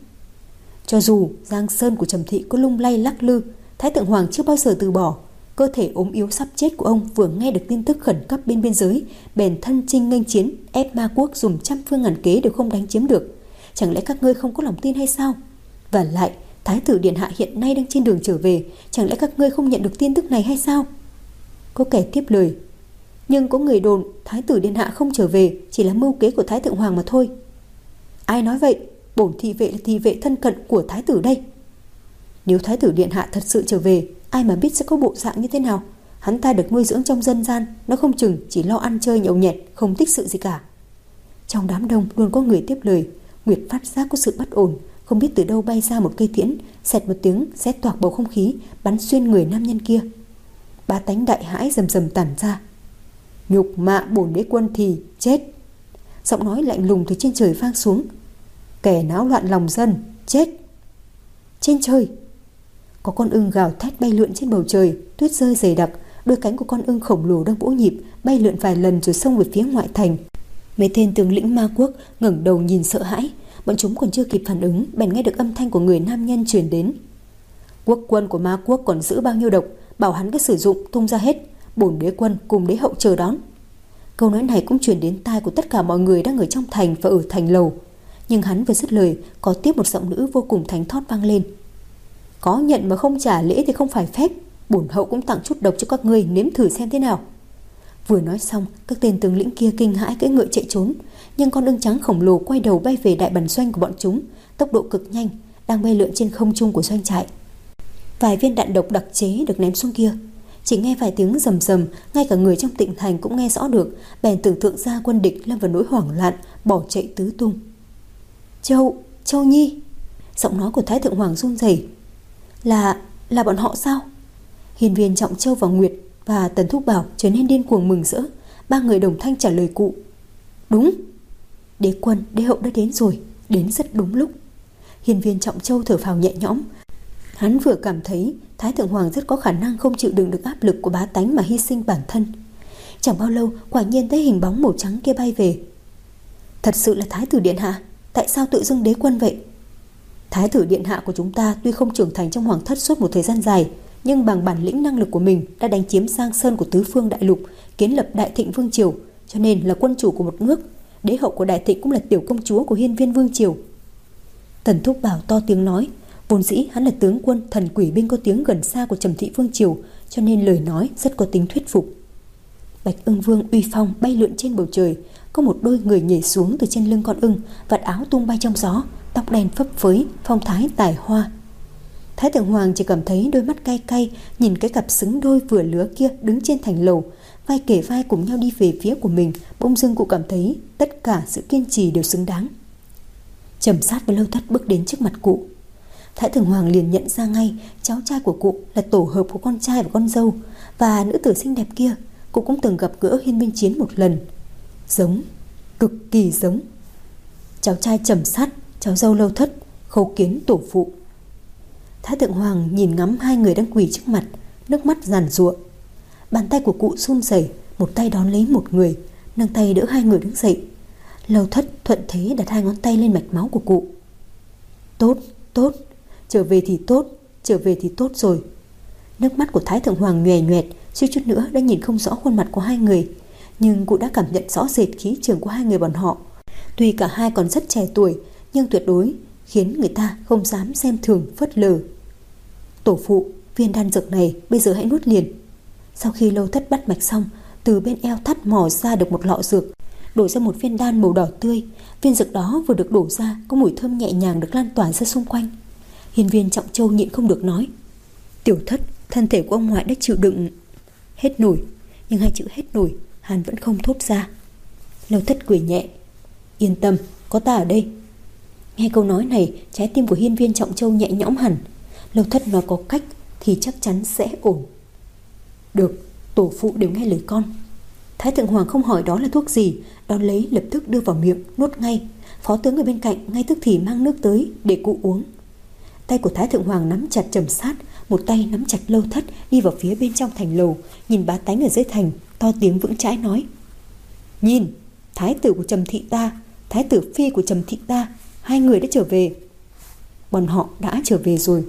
Cho dù Giang Sơn của Trầm Thị có lung lay lắc lư, Thái Thượng Hoàng chưa bao giờ từ bỏ. Cơ thể ốm yếu sắp chết của ông vừa nghe được tin tức khẩn cấp bên biên giới, bèn thân chinh nghênh chiến, ép ma quốc dùng trăm phương ngàn kế đều không đánh chiếm được. Chẳng lẽ các ngươi không có lòng tin hay sao? Và lại, Thái tử điện hạ hiện nay đang trên đường trở về, chẳng lẽ các ngươi không nhận được tin tức này hay sao? Có kẻ tiếp lời: Nhưng có người đồn Thái tử điện hạ không trở về chỉ là mưu kế của Thái Thượng Hoàng mà thôi. Ai nói vậy? Bổn thị vệ là thị vệ thân cận của Thái tử đây. Nếu Thái tử điện hạ thật sự trở về, ai mà biết sẽ có bộ dạng như thế nào? Hắn ta được nuôi dưỡng trong dân gian, nó không chừng chỉ lo ăn chơi nhậu nhẹt, không tích sự gì cả. Trong đám đông luôn có người tiếp lời. Nguyệt phát giác có sự bất ổn, không biết từ đâu bay ra một cây tiễn, xẹt một tiếng xé toạc bầu không khí, bắn xuyên người nam nhân kia. Bá tánh đại hãi rầm rầm tản ra. Nhục mạ bổn đế quân thì chết. Giọng nói lạnh lùng từ trên trời vang xuống. Kẻ náo loạn lòng dân, chết. Trên trời có con ưng gào thét bay lượn trên bầu trời, tuyết rơi dày đặc, đôi cánh của con ưng khổng lồ đang vỗ nhịp, bay lượn vài lần rồi xông về phía ngoại thành. Mấy tên tướng lĩnh ma quốc ngẩng đầu nhìn sợ hãi, bọn chúng còn chưa kịp phản ứng bèn nghe được âm thanh của người nam nhân truyền đến. Quốc quân của ma quốc còn giữ bao nhiêu độc, bảo hắn cứ sử dụng tung ra hết, bổn đế quân cùng đế hậu chờ đón. Câu nói này cũng truyền đến tai của tất cả mọi người đang ở trong thành và ở thành lầu. Nhưng hắn vừa dứt lời, có tiếp một giọng nữ vô cùng thánh thót vang lên. Có nhận mà không trả lễ thì không phải phép, bổn hậu cũng tặng chút độc cho các ngươi nếm thử xem thế nào. Vừa nói xong, các tên tướng lĩnh kia kinh hãi cưỡi ngựa chạy trốn, nhưng con ưng trắng khổng lồ quay đầu bay về đại bản doanh của bọn chúng, tốc độ cực nhanh, đang bay lượn trên không trung của doanh trại. Vài viên đạn độc đặc chế được ném xuống kia. Chỉ nghe vài tiếng rầm rầm, ngay cả người trong tịnh thành cũng nghe rõ được, bèn tưởng tượng ra quân địch lâm vào nỗi hoảng loạn, bỏ chạy tứ tung. Châu, Châu Nhi! Giọng nói của Thái Thượng Hoàng run rẩy. Là, là bọn họ sao? Hiền Viên Trọng Châu và Nguyệt và Tần Thúc Bảo trở nên điên cuồng mừng rỡ. Ba người đồng thanh trả lời cụ: Đúng, đế quân, đế hậu đã đến rồi, đến rất đúng lúc. Hiên Viên Trọng Châu thở phào nhẹ nhõm. Hắn vừa cảm thấy Thái Thượng Hoàng rất có khả năng không chịu đựng được áp lực của bá tánh mà hy sinh bản thân. Chẳng bao lâu, quả nhiên thấy hình bóng màu trắng kia bay về. Thật sự là Thái tử điện hạ, tại sao tự dưng đế quân vậy? Thái tử điện hạ của chúng ta tuy không trưởng thành trong hoàng thất suốt một thời gian dài, nhưng bằng bản lĩnh năng lực của mình đã đánh chiếm Giang Sơn của tứ phương đại lục, kiến lập Đại Thịnh Vương triều, cho nên là quân chủ của một nước. Đế hậu của Đại Thịnh cũng là tiểu công chúa của Hiên Viên Vương triều. Tần Thúc Bảo to tiếng nói. Vốn dĩ hắn là tướng quân thần quỷ binh có tiếng gần xa của Trầm Thị Vương triều, cho nên lời nói rất có tính thuyết phục. Bạch Ưng Vương uy phong bay lượn trên bầu trời, có một đôi người nhảy xuống từ trên lưng con ưng, vạt áo tung bay trong gió, tóc đen phấp phới, phong thái tài hoa. Thái Thượng Hoàng chỉ cảm thấy đôi mắt cay cay nhìn cái cặp xứng đôi vừa lứa kia đứng trên thành lầu, vai kề vai cùng nhau đi về phía của mình. Bỗng dưng cụ cảm thấy tất cả sự kiên trì đều xứng đáng. Trầm Sát và Lâu Thất bước đến trước mặt cụ. Thái Thượng Hoàng liền nhận ra ngay cháu trai của cụ là tổ hợp của con trai và con dâu, và nữ tử xinh đẹp kia cụ cũng từng gặp gỡ Hiên Minh Chiến một lần. Giống, cực kỳ giống. Cháu trai Trầm Sát, cháu dâu Lâu Thất, khấu kiến tổ phụ. Thái Thượng Hoàng nhìn ngắm hai người đang quỳ trước mặt, nước mắt giàn giụa. Bàn tay của cụ run rẩy, một tay đón lấy một người, nâng tay đỡ hai người đứng dậy. Lâu Thất thuận thế đặt hai ngón tay lên mạch máu của cụ. Tốt, tốt, trở về thì tốt, trở về thì tốt rồi. Nước mắt của Thái Thượng Hoàng nhòe nhòe, suýt chút nữa đã nhìn không rõ khuôn mặt của hai người, nhưng cụ đã cảm nhận rõ rệt khí trường của hai người bọn họ. Tuy cả hai còn rất trẻ tuổi, nhưng tuyệt đối khiến người ta không dám xem thường phớt lờ. Tổ phụ, viên đan dược này bây giờ hãy nuốt liền. Sau khi Lâu Thất bắt mạch xong, từ bên eo thắt mò ra được một lọ dược, đổ ra một viên đan màu đỏ tươi. Viên dược đó vừa được đổ ra, có mùi thơm nhẹ nhàng được lan tỏa ra xung quanh. Hiên Viên Trọng Châu nhịn không được nói: Tiểu Thất, thân thể của ông ngoại đã chịu đựng hết nổi. Nhưng hai chữ hết nổi hắn vẫn không thốt ra. Lâu Thất cười nhẹ: Yên tâm, có ta ở đây. Nghe câu nói này, trái tim của Hiên Viên Trọng Châu nhẹ nhõm hẳn. Lâu Thất nói có cách thì chắc chắn sẽ ổn. Được, tổ phụ đều nghe lời con. Thái Thượng Hoàng không hỏi đó là thuốc gì, đón lấy lập tức đưa vào miệng, nuốt ngay. Phó tướng ở bên cạnh ngay tức thì mang nước tới để cụ uống. Tay của Thái Thượng Hoàng nắm chặt Trầm Sát, một tay nắm chặt Lâu Thất, đi vào phía bên trong thành lầu, nhìn bá tánh ở dưới thành, to tiếng vững chãi nói: Nhìn, thái tử của Trầm thị ta, thái tử phi của Trầm thị ta, hai người đã trở về. Bọn họ đã trở về rồi.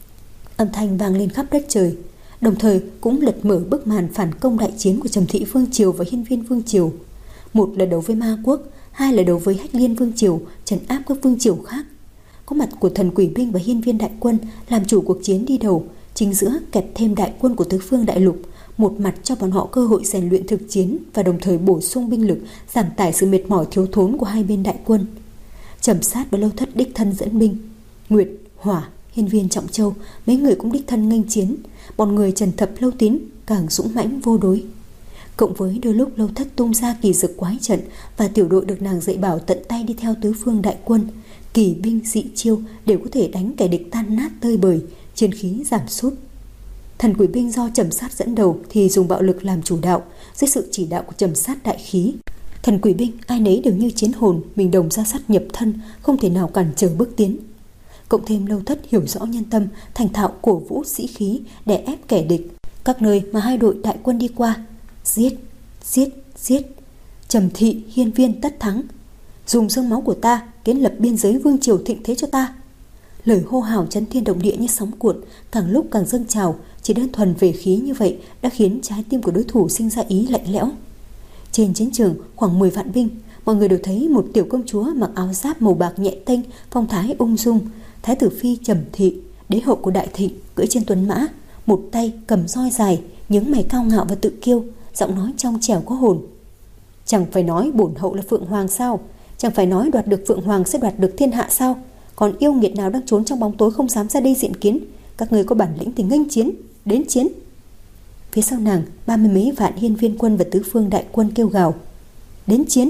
Âm thanh vang lên khắp đất trời, đồng thời cũng lật mở bức màn phản công đại chiến của Trầm Thị Vương triều và Hiên Viên Vương triều. Một là đấu với Ma Quốc, hai là đấu với Hách Liên Vương triều, trấn áp các vương triều khác. Có mặt của Thần Quỷ binh và Hiên Viên đại quân làm chủ cuộc chiến đi đầu, chính giữa kẹp thêm đại quân của tứ phương đại lục, một mặt cho bọn họ cơ hội rèn luyện thực chiến và đồng thời bổ sung binh lực, giảm tải sự mệt mỏi thiếu thốn của hai bên đại quân. Trầm Sát và Lâu Thất đích thân dẫn binh, Nguyệt, Hỏa, Hiên Viên Trọng Châu mấy người cũng đích thân nghênh chiến. Bọn người Trần Thập Lâu Tín càng dũng mãnh vô đối. Cộng với đôi lúc Lâu Thất tung ra kỳ dực quái trận và tiểu đội được nàng dạy bảo tận tay đi theo tứ phương đại quân, kỳ binh dị chiêu đều có thể đánh kẻ địch tan nát tơi bời, chiến khí giảm sút. Thần Quỷ binh do Trầm Sát dẫn đầu thì dùng bạo lực làm chủ đạo, dưới sự chỉ đạo của Trầm Sát đại khí. Thần Quỷ binh ai nấy đều như chiến hồn, mình đồng ra sát nhập thân, không thể nào cản trở bước tiến. Cộng thêm Lâu Thất hiểu rõ nhân tâm, thành thạo cổ vũ sĩ khí, đè ép kẻ địch. Các nơi mà hai đội đại quân đi qua, giết, giết, giết. Trầm Thị, Hiên Viên tất thắng. Dùng xương máu của ta kiến lập biên giới vương triều thịnh thế cho ta. Lời hô hào chấn thiên động địa như sóng cuộn, càng lúc càng dâng trào. Chỉ đơn thuần về khí như vậy đã khiến trái tim của đối thủ sinh ra ý lạnh lẽo. Trên chiến trường khoảng mười vạn binh, mọi người đều thấy một tiểu công chúa mặc áo giáp màu bạc nhẹ tênh, phong thái ung dung. Thái tử phi Trầm Thị, đế hậu của Đại Thịnh, cưỡi trên tuấn mã, một tay cầm roi dài, nhướng mày cao ngạo và tự kiêu, giọng nói trong trẻo có hồn. Chẳng phải nói bổn hậu là Phượng Hoàng sao? Chẳng phải nói đoạt được Phượng Hoàng sẽ đoạt được thiên hạ sao? Còn yêu nghiệt nào đang trốn trong bóng tối không dám ra đây diện kiến? Các người có bản lĩnh thì nghênh chiến, đến chiến. Phía sau nàng, ba mươi mấy vạn Hiên Viên quân và tứ phương đại quân kêu gào: Đến chiến!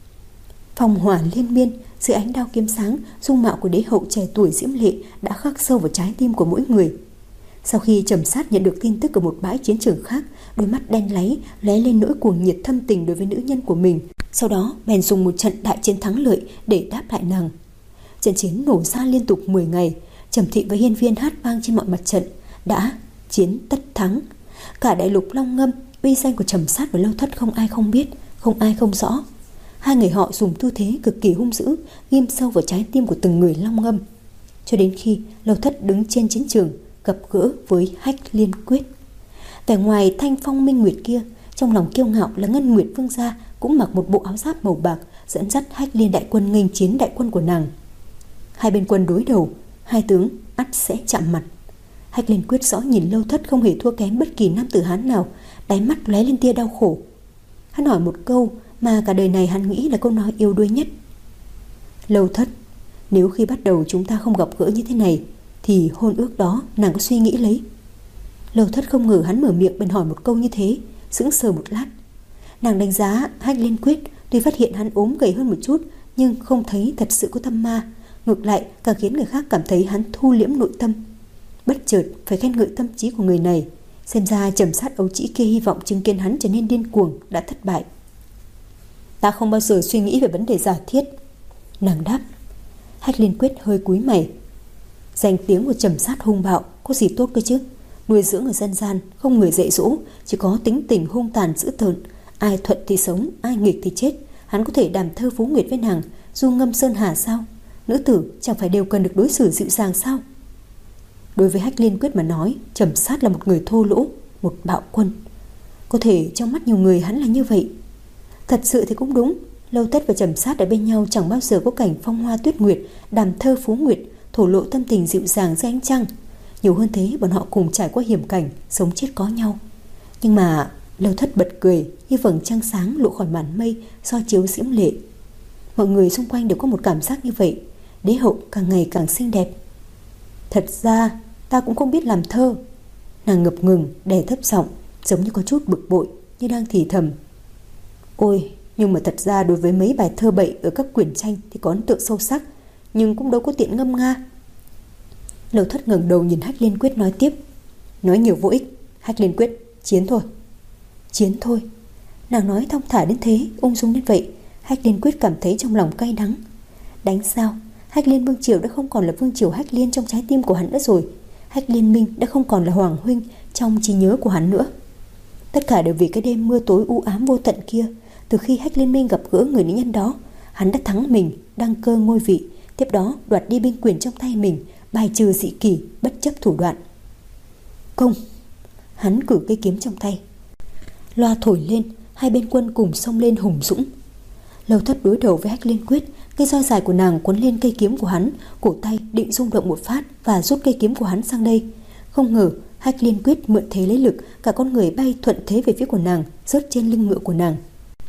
Phong hỏa liên miên, dưới ánh đao kiếm sáng, dung mạo của đế hậu trẻ tuổi diễm lệ đã khắc sâu vào trái tim của mỗi người. Sau khi Trầm Sát nhận được tin tức ở một bãi chiến trường khác, đôi mắt đen láy lóe lên nỗi cuồng nhiệt thâm tình đối với nữ nhân của mình. Sau đó bèn dùng một trận đại chiến thắng lợi để đáp lại nàng. Trận chiến nổ ra liên tục mười ngày, Trầm Thị và Hiên Viên hát vang trên mọi mặt trận, đã chiến tất thắng. Cả đại lục Long Ngâm, uy danh của Trầm Sát và Lâu Thất không ai không biết, không ai không rõ. Hai người họ dùng tư thế cực kỳ hung dữ ghim sâu vào trái tim của từng người Long Ngâm, cho đến khi Lâu Thất đứng trên chiến trường gặp gỡ với Hách Liên Quyết. Vẻ ngoài thanh phong minh nguyệt kia, trong lòng kiêu ngạo là Ngân Nguyệt Vương gia cũng mặc một bộ áo giáp màu bạc, dẫn dắt Hách Liên đại quân nghênh chiến đại quân của nàng. Hai bên quân đối đầu, hai tướng ắt sẽ chạm mặt. Hách Liên Quyết rõ nhìn Lâu Thất không hề thua kém bất kỳ nam tử Hán nào, đáy mắt lóe lên tia đau khổ. Hắn hỏi một câu mà cả đời này hắn nghĩ là câu nói yêu đuối nhất. Lâu Thất, nếu khi bắt đầu chúng ta không gặp gỡ như thế này, thì hôn ước đó nàng có suy nghĩ lấy? Lâu Thất không ngờ hắn mở miệng bèn hỏi một câu như thế, sững sờ một lát. Nàng đánh giá Hách Liên Quyết, tuy phát hiện hắn ốm gầy hơn một chút, nhưng không thấy thật sự có tâm ma, ngược lại càng khiến người khác cảm thấy hắn thu liễm nội tâm. Bất chợt phải khen ngợi tâm trí của người này, xem ra Trầm Sát ấu trĩ kia hy vọng chứng kiến hắn trở nên điên cuồng đã thất bại. Ta không bao giờ suy nghĩ về vấn đề giả thiết, nàng đáp. Hách Liên Quyết hơi cúi mày. Danh tiếng của Trầm Sát hung bạo có gì tốt cơ chứ? Nuôi dưỡng ở dân gian, không người dạy dỗ, chỉ có tính tình hung tàn dữ tợn, ai thuận thì sống, ai nghịch thì chết. Hắn có thể đàm thơ phú nguyệt với nàng, du ngâm sơn hà sao? Nữ tử chẳng phải đều cần được đối xử dịu dàng sao? Đối với Hách Liên Quyết mà nói, Trầm Sát là một người thô lỗ, một bạo quân. Có thể trong mắt nhiều người hắn là như vậy. Thật sự thì cũng đúng, Lâu Thất và Trầm Sát ở bên nhau chẳng bao giờ có cảnh phong hoa tuyết nguyệt, đàm thơ phú nguyệt, thổ lộ tâm tình dịu dàng dưới ánh trăng. Nhiều hơn thế, bọn họ cùng trải qua hiểm cảnh, sống chết có nhau. Nhưng mà Lâu Thất bật cười như vầng trăng sáng lộ khỏi màn mây soi chiếu diễm lệ. Mọi người xung quanh đều có một cảm giác như vậy. Đế hậu càng ngày càng xinh đẹp. Thật ra ta cũng không biết làm thơ. Nàng ngập ngừng đè thấp giọng, giống như có chút bực bội, như đang thì thầm. Ôi, nhưng mà thật ra đối với mấy bài thơ bậy ở các quyển tranh thì có ấn tượng sâu sắc, nhưng cũng đâu có tiện ngâm nga. Lâu Thất ngẩng đầu nhìn Hách Liên Quyết nói tiếp. Nói nhiều vô ích, Hách Liên Quyết, chiến thôi. Chiến thôi. Nàng nói thong thả đến thế, ung dung đến vậy, Hách Liên Quyết cảm thấy trong lòng cay đắng. Đánh sao? Hách Liên Vương Triều đã không còn là Vương Triều Hách Liên trong trái tim của hắn nữa rồi. Hách Liên Minh đã không còn là Hoàng Huynh trong trí nhớ của hắn nữa. Tất cả đều vì cái đêm mưa tối u ám vô tận kia. Từ khi Hách Liên Minh gặp gỡ người nữ nhân đó, hắn đã thắng mình, đăng cơ ngôi vị, tiếp đó đoạt đi binh quyền trong tay mình, bài trừ dị kỷ, bất chấp thủ đoạn. Công! Hắn cử cây kiếm trong tay. Loa thổi lên, hai bên quân cùng xông lên hùng dũng. Lâu Thất đối đầu với Hách Liên Quyết, cây roi dài của nàng quấn lên cây kiếm của hắn, cổ tay định rung động một phát và rút cây kiếm của hắn sang đây. Không ngờ Hách Liên Quyết mượn thế lấy lực, cả con người bay thuận thế về phía của nàng, rớt trên lưng ngựa của nàng.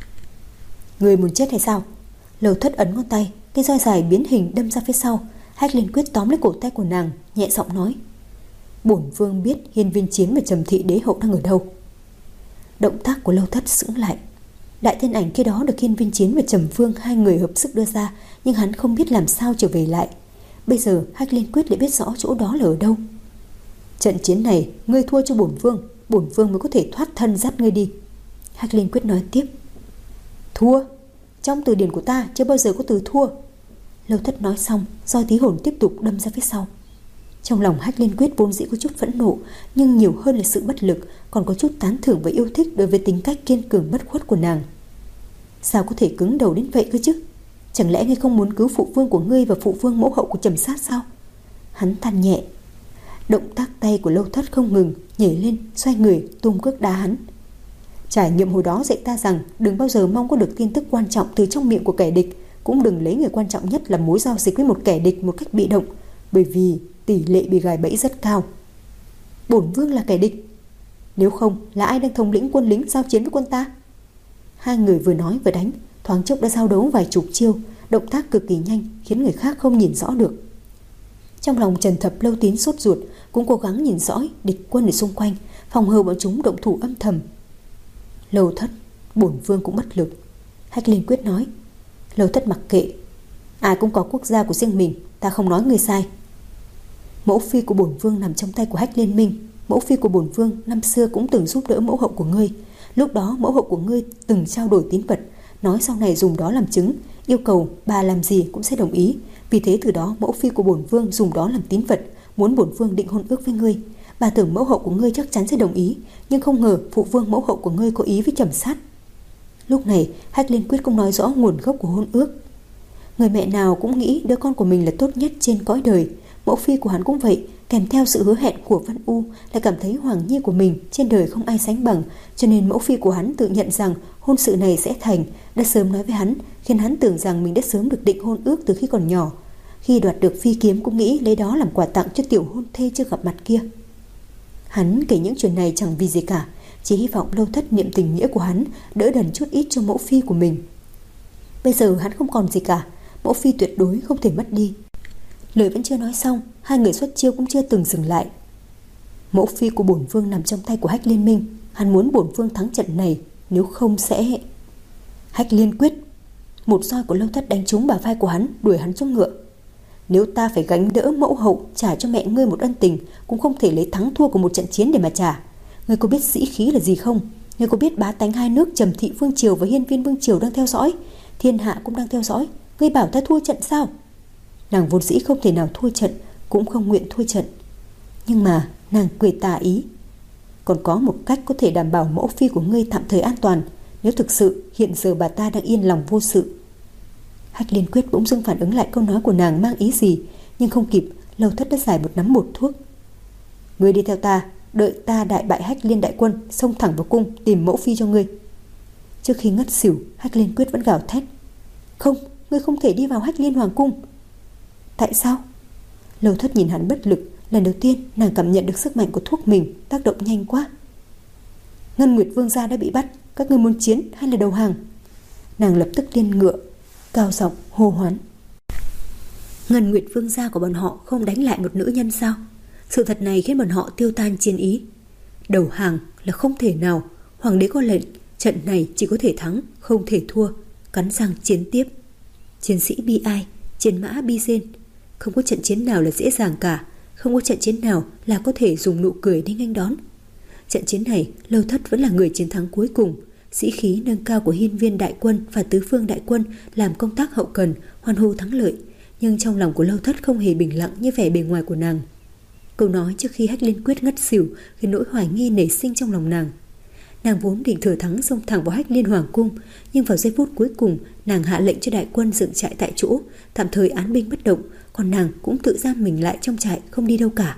Người muốn chết hay sao? Lâu Thất ấn ngón tay, cây roi dài biến hình đâm ra phía sau. Hách Liên Quyết tóm lấy cổ tay của nàng, nhẹ giọng nói. Bổn vương biết Hiên Viên Chiến và Trầm Thị đế hậu đang ở đâu. Động tác của Lâu Thất sững lại. Đại thiên ảnh kia đó được Hiên Viên Chiến và Trầm Vương hai người hợp sức đưa ra, nhưng hắn không biết làm sao trở về lại. Bây giờ Hách Liên Quyết lại biết rõ chỗ đó là ở đâu. Trận chiến này ngươi thua cho bổn vương, bổn vương mới có thể thoát thân dắt ngươi đi. Hách Liên Quyết nói tiếp. Thua? Trong từ điển của ta chưa bao giờ có từ thua. Lâu Thất nói xong, roi tí hồn tiếp tục đâm ra phía sau. Trong lòng Hách Liên Quyết vốn dĩ có chút phẫn nộ, nhưng nhiều hơn là sự bất lực, còn có chút tán thưởng và yêu thích đối với tính cách kiên cường bất khuất của nàng. Sao có thể cứng đầu đến vậy cơ chứ? Chẳng lẽ ngươi không muốn cứu phụ vương của ngươi và phụ vương mẫu hậu của Trầm Sát sao? Hắn than nhẹ. Động tác tay của Lâu Thất không ngừng, nhảy lên, xoay người, tung cước đá hắn. Trải nghiệm hồi đó dạy ta rằng đừng bao giờ mong có được tin tức quan trọng từ trong miệng của kẻ địch, cũng đừng lấy người quan trọng nhất làm mối giao dịch với một kẻ địch một cách bị động, bởi vì tỷ lệ bị gài bẫy rất cao. Bổn vương là kẻ địch? Nếu không, là ai đang thống lĩnh quân lính giao chiến với quân ta? Hai người vừa nói vừa đánh, thoáng chốc đã giao đấu vài chục chiêu, động tác cực kỳ nhanh, khiến người khác không nhìn rõ được. Trong lòng Trần Thập Lâu Tín sốt ruột, cũng cố gắng nhìn rõ địch quân ở xung quanh, phòng hờ bọn chúng động thủ âm thầm. Lâu Thất, bổn vương cũng bất lực. Hách Liên Quyết nói. Lâu Thất mặc kệ. Ai cũng có quốc gia của riêng mình, ta không nói người sai. Mẫu phi của bổn vương nằm trong tay của Hách Liên Minh. Mẫu phi của bổn vương năm xưa cũng từng giúp đỡ mẫu hậu của ngươi. Lúc đó mẫu hậu của ngươi từng trao đổi tín vật, nói sau này dùng đó làm chứng, yêu cầu bà làm gì cũng sẽ đồng ý. Vì thế từ đó mẫu phi của bổn vương dùng đó làm tín vật, muốn bổn vương định hôn ước với ngươi. Bà tưởng mẫu hậu của ngươi chắc chắn sẽ đồng ý, nhưng không ngờ phụ vương mẫu hậu của ngươi có ý với Trầm Sát. Lúc này Hách Liên Quyết cũng nói rõ nguồn gốc của hôn ước. Người mẹ nào cũng nghĩ đứa con của mình là tốt nhất trên cõi đời. Mẫu phi của hắn cũng vậy, kèm theo sự hứa hẹn của Vân U lại cảm thấy Hoàng Nhi của mình trên đời không ai sánh bằng, cho nên mẫu phi của hắn tự nhận rằng hôn sự này sẽ thành, đã sớm nói với hắn, khiến hắn tưởng rằng mình đã sớm được định hôn ước từ khi còn nhỏ. Khi đoạt được phi kiếm cũng nghĩ lấy đó làm quà tặng cho tiểu hôn thê chưa gặp mặt kia. Hắn kể những chuyện này chẳng vì gì cả, chỉ hy vọng Lâu Thất niệm tình nghĩa của hắn đỡ đần chút ít cho mẫu phi của mình. Bây giờ hắn không còn gì cả, mẫu phi tuyệt đối không thể mất đi. Lời vẫn chưa nói xong, hai người xuất chiêu cũng chưa từng dừng lại. Mẫu phi của bổn vương nằm trong tay của Hách Liên Minh, hắn muốn bổn vương thắng trận này, nếu không sẽ... Hách Liên Quyết. Một roi của Lâu Thất đánh trúng bả vai của hắn, đuổi hắn xuống ngựa. Nếu ta phải gánh đỡ mẫu hậu trả cho mẹ ngươi một ân tình, cũng không thể lấy thắng thua của một trận chiến để mà trả. Ngươi có biết sĩ khí là gì không? Ngươi có biết bá tánh hai nước Trầm Thị Vương Triều và Hiên Viên Vương Triều đang theo dõi, thiên hạ cũng đang theo dõi, ngươi bảo ta thua trận sao? Nàng vốn dĩ không thể nào thua trận, cũng không nguyện thua trận, nhưng mà nàng cười tà ý. Còn có một cách có thể đảm bảo mẫu phi của ngươi tạm thời an toàn, nếu thực sự hiện giờ bà ta đang yên lòng vô sự. Hách Liên Quyết bỗng dưng phản ứng lại câu nói của nàng mang ý gì, nhưng không kịp, Lâu Thất đã giải một nắm bột thuốc. Ngươi đi theo ta, đợi ta đại bại Hách Liên đại quân, xông thẳng vào cung tìm mẫu phi cho ngươi. Trước khi ngất xỉu, Hách Liên Quyết vẫn gào thét. Không, ngươi không thể đi vào Hách Liên hoàng cung. Tại sao? Lâu Thất nhìn hắn bất lực. Lần đầu tiên nàng cảm nhận được sức mạnh của thuốc mình tác động nhanh quá. Ngân Nguyệt Vương gia đã bị bắt, các ngươi muốn chiến hay là đầu hàng? Nàng lập tức lên ngựa, cao giọng hô hoán. Ngân Nguyệt Vương gia của bọn họ không đánh lại một nữ nhân sao? Sự thật này khiến bọn họ tiêu tan chiến ý. Đầu hàng là không thể nào. Hoàng đế có lệnh, trận này chỉ có thể thắng, không thể thua. Cắn răng chiến tiếp. Chiến sĩ bi ai, chiến mã bi rên. Không có trận chiến nào là dễ dàng cả, không có trận chiến nào là có thể dùng nụ cười để nghênh đón. Trận chiến này Lâu Thất vẫn là người chiến thắng cuối cùng. Sĩ khí nâng cao của Hiên Viên đại quân và Tứ Phương đại quân làm công tác hậu cần hoan hô thắng lợi, nhưng trong lòng của Lâu Thất không hề bình lặng như vẻ bề ngoài của nàng. Câu nói trước khi Hách Liên Quyết ngất xỉu khiến nỗi hoài nghi nảy sinh trong lòng nàng. Nàng vốn định thừa thắng xông thẳng vào Hách Liên hoàng cung, nhưng vào giây phút cuối cùng nàng hạ lệnh cho đại quân dựng trại tại chỗ, tạm thời án binh bất động, còn nàng cũng tự giam mình lại trong trại, không đi đâu cả.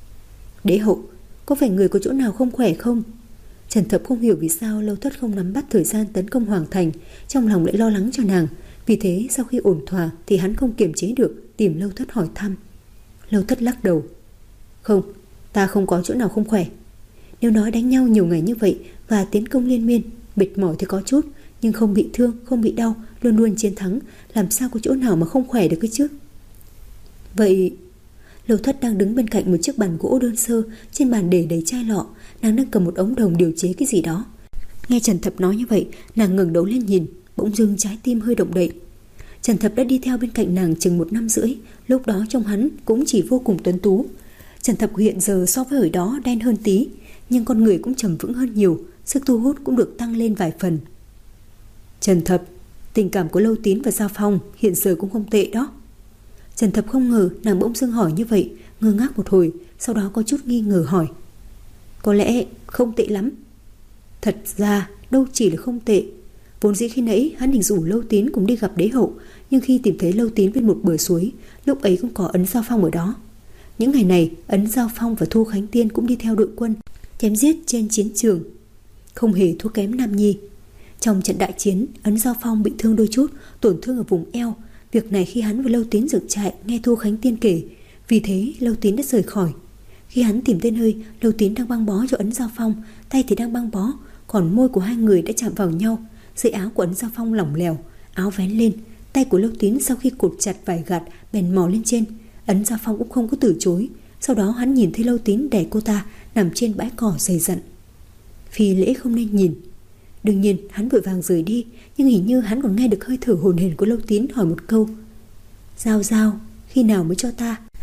Đế hậu, có phải người có chỗ nào không khỏe không? Trần Thập không hiểu vì sao Lâu Thất không nắm bắt thời gian tấn công hoàng thành, trong lòng lại lo lắng cho nàng. Vì thế sau khi ổn thỏa thì hắn không kiềm chế được, tìm Lâu Thất hỏi thăm. Lâu Thất lắc đầu. Không, ta không có chỗ nào không khỏe. Nếu nói đánh nhau nhiều ngày như vậy và tiến công liên miên, mệt mỏi thì có chút, nhưng không bị thương, không bị đau, luôn luôn chiến thắng, làm sao có chỗ nào mà không khỏe được cái chứ? Vậy... Lâu Thất đang đứng bên cạnh một chiếc bàn gỗ đơn sơ, trên bàn để đầy chai lọ, nàng đang cầm một ống đồng điều chế cái gì đó. Nghe Trần Thập nói như vậy, nàng ngẩng đầu lên nhìn, bỗng dưng trái tim hơi động đậy. Trần Thập đã đi theo bên cạnh nàng chừng một năm rưỡi, lúc đó trông hắn cũng chỉ vô cùng tuấn tú. Trần Thập hiện giờ so với hồi đó đen hơn tí, nhưng con người cũng trầm vững hơn nhiều, sức thu hút cũng được tăng lên vài phần. Trần Thập, tình cảm của Lâu Tín và Giao Phong hiện giờ cũng không tệ đó. Trần Thập không ngờ nàng bỗng dưng hỏi như vậy, ngơ ngác một hồi, sau đó có chút nghi ngờ hỏi. Có lẽ không tệ lắm. Thật ra đâu chỉ là không tệ. Vốn dĩ khi nãy hắn định rủ Lâu Tín cùng đi gặp đế hậu, nhưng khi tìm thấy Lâu Tín bên một bờ suối, lúc ấy cũng có Ấn Giao Phong ở đó. Những ngày này Ấn Giao Phong và Thu Khánh Tiên cũng đi theo đội quân chém giết trên chiến trường, không hề thua kém Nam Nhi. Trong trận đại chiến, Ấn Giao Phong bị thương đôi chút, tổn thương ở vùng eo. Việc này khi hắn và Lâu Tín dựng trại nghe Thu Khánh Tiên kể, vì thế Lâu Tín đã rời khỏi. Khi hắn tìm tới nơi, Lâu Tín đang băng bó cho Ấn Giao Phong, tay thì đang băng bó, còn môi của hai người đã chạm vào nhau. Dây áo của Ấn Giao Phong lỏng lẻo, áo vén lên, tay của Lâu Tín sau khi cột chặt vải gạt bèn mò lên trên. Ấn Giao Phong cũng không có từ chối. Sau đó hắn nhìn thấy Lâu Tín đẩy cô ta nằm trên bãi cỏ dày dặn. Phi lễ không nên nhìn. Đương nhiên hắn vội vàng rời đi, nhưng hình như hắn còn nghe được hơi thở hồn hển của Lâu Tín hỏi một câu. Giao Giao, khi nào mới cho ta?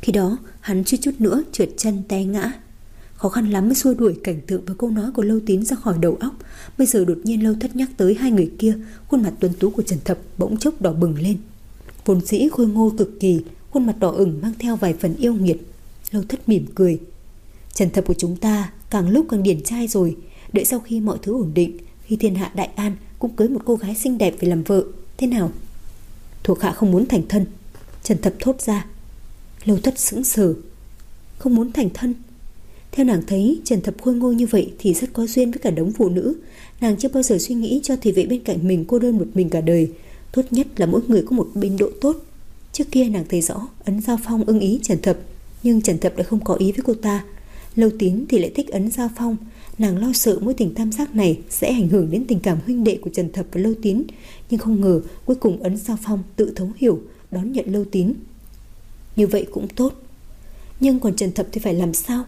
Khi đó hắn suýt chút nữa trượt chân té ngã. Khó khăn lắm mới xua đuổi cảnh tượng và câu nói của Lâu Tín ra khỏi đầu óc. Bây giờ đột nhiên Lâu Thất nhắc tới hai người kia, khuôn mặt tuấn tú của Trần Thập bỗng chốc đỏ bừng lên. Vốn dĩ khôi ngô cực kỳ, khuôn mặt đỏ ửng mang theo vài phần yêu nghiệt. Lâu Thất mỉm cười. Trần Thập của chúng ta càng lúc càng điển trai rồi. Đợi sau khi mọi thứ ổn định, khi thiên hạ đại an, cũng cưới một cô gái xinh đẹp về làm vợ. Thế nào? Thuộc hạ không muốn thành thân. Trần Thập thốt ra. Lâu Thất sững sờ. Không muốn thành thân? Theo nàng thấy Trần Thập khôi ngô như vậy thì rất có duyên với cả đống phụ nữ. Nàng chưa bao giờ suy nghĩ cho thị vệ bên cạnh mình cô đơn một mình cả đời. Tốt nhất là mỗi người có một bên độ tốt. Trước kia nàng thấy rõ Ấn Giao Phong ưng ý Trần Thập, nhưng Trần Thập đã không có ý với cô ta. Lâu Tín thì lại thích Ấn Giao Phong. Nàng lo sợ mối tình tam giác này sẽ ảnh hưởng đến tình cảm huynh đệ của Trần Thập và Lâu Tín. Nhưng không ngờ cuối cùng Ấn Giao Phong tự thấu hiểu, đón nhận Lâu Tín. Như vậy cũng tốt. Nhưng còn Trần Thập thì phải làm sao?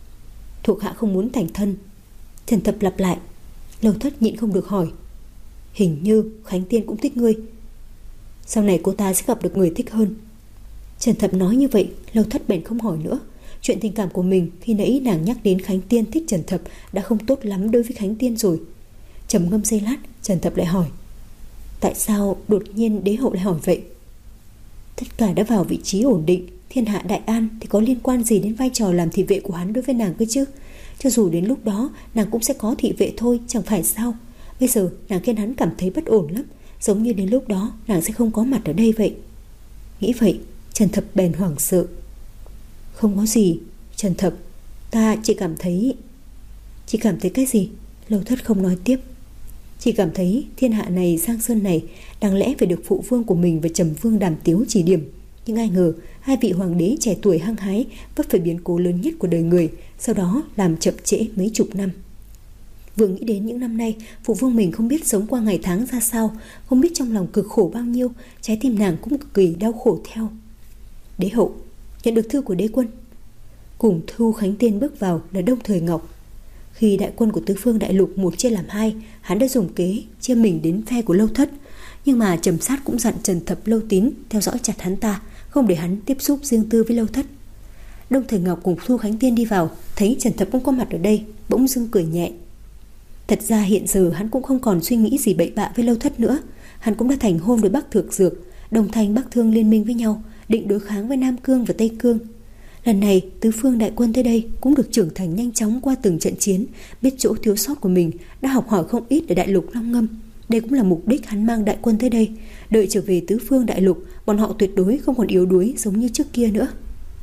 Thuộc hạ không muốn thành thân. Trần Thập lặp lại. Lâu Thất nhịn không được hỏi. Hình như Khánh Tiên cũng thích ngươi. Sau này cô ta sẽ gặp được người thích hơn. Trần Thập nói như vậy, Lâu Thất bèn không hỏi nữa. Chuyện tình cảm của mình khi nãy nàng nhắc đến Khánh Tiên thích Trần Thập đã không tốt lắm đối với Khánh Tiên rồi. Trầm ngâm giây lát, Trần Thập lại hỏi. Tại sao đột nhiên đế hậu lại hỏi vậy? Tất cả đã vào vị trí ổn định, thiên hạ đại an thì có liên quan gì đến vai trò làm thị vệ của hắn đối với nàng cơ chứ? Cho dù đến lúc đó nàng cũng sẽ có thị vệ thôi, chẳng phải sao? Bây giờ nàng khiến hắn cảm thấy bất ổn lắm, giống như đến lúc đó nàng sẽ không có mặt ở đây vậy. Nghĩ vậy, Trần Thập bèn hoảng sợ. Không có gì, Trần Thập, ta chỉ cảm thấy... Chỉ cảm thấy cái gì? Lâu Thất không nói tiếp. Chỉ cảm thấy thiên hạ này, Giang Sơn này đáng lẽ phải được phụ vương của mình và Trầm Vương Đàm Tiếu chỉ điểm. Nhưng ai ngờ hai vị hoàng đế trẻ tuổi hăng hái vấp phải biến cố lớn nhất của đời người, sau đó làm chậm trễ mấy chục năm. Vừa nghĩ đến những năm nay phụ vương mình không biết sống qua ngày tháng ra sao, không biết trong lòng cực khổ bao nhiêu, trái tim nàng cũng cực kỳ đau khổ theo. Đế hậu, nhận được thư của đế quân. Cùng Thu Khánh Tiên bước vào là Đông Thời Ngọc. Khi đại quân của tứ phương đại lục một chia làm hai, hắn đã dùng kế chia mình đến phe của Lâu Thất. Nhưng mà Trầm Sát cũng dặn Trần Thập, Lâu Tín theo dõi chặt hắn ta, không để hắn tiếp xúc riêng tư với Lâu Thất. Đông Thời Ngọc cùng Thu Khánh Tiên đi vào, thấy Trần Thập cũng có mặt ở đây, bỗng dưng cười nhẹ. Thật ra hiện giờ hắn cũng không còn suy nghĩ gì bậy bạ với Lâu Thất nữa. Hắn cũng đã thành hôn với Bắc Thược Dược, đồng thành Bắc Thương liên minh với nhau, định đối kháng với Nam Cương và Tây Cương. Lần này tứ phương đại quân tới đây cũng được trưởng thành nhanh chóng qua từng trận chiến, biết chỗ thiếu sót của mình, đã học hỏi không ít ở đại lục Long Ngâm. Đây cũng là mục đích hắn mang đại quân tới đây. Đợi trở về tứ phương đại lục, bọn họ tuyệt đối không còn yếu đuối giống như trước kia nữa.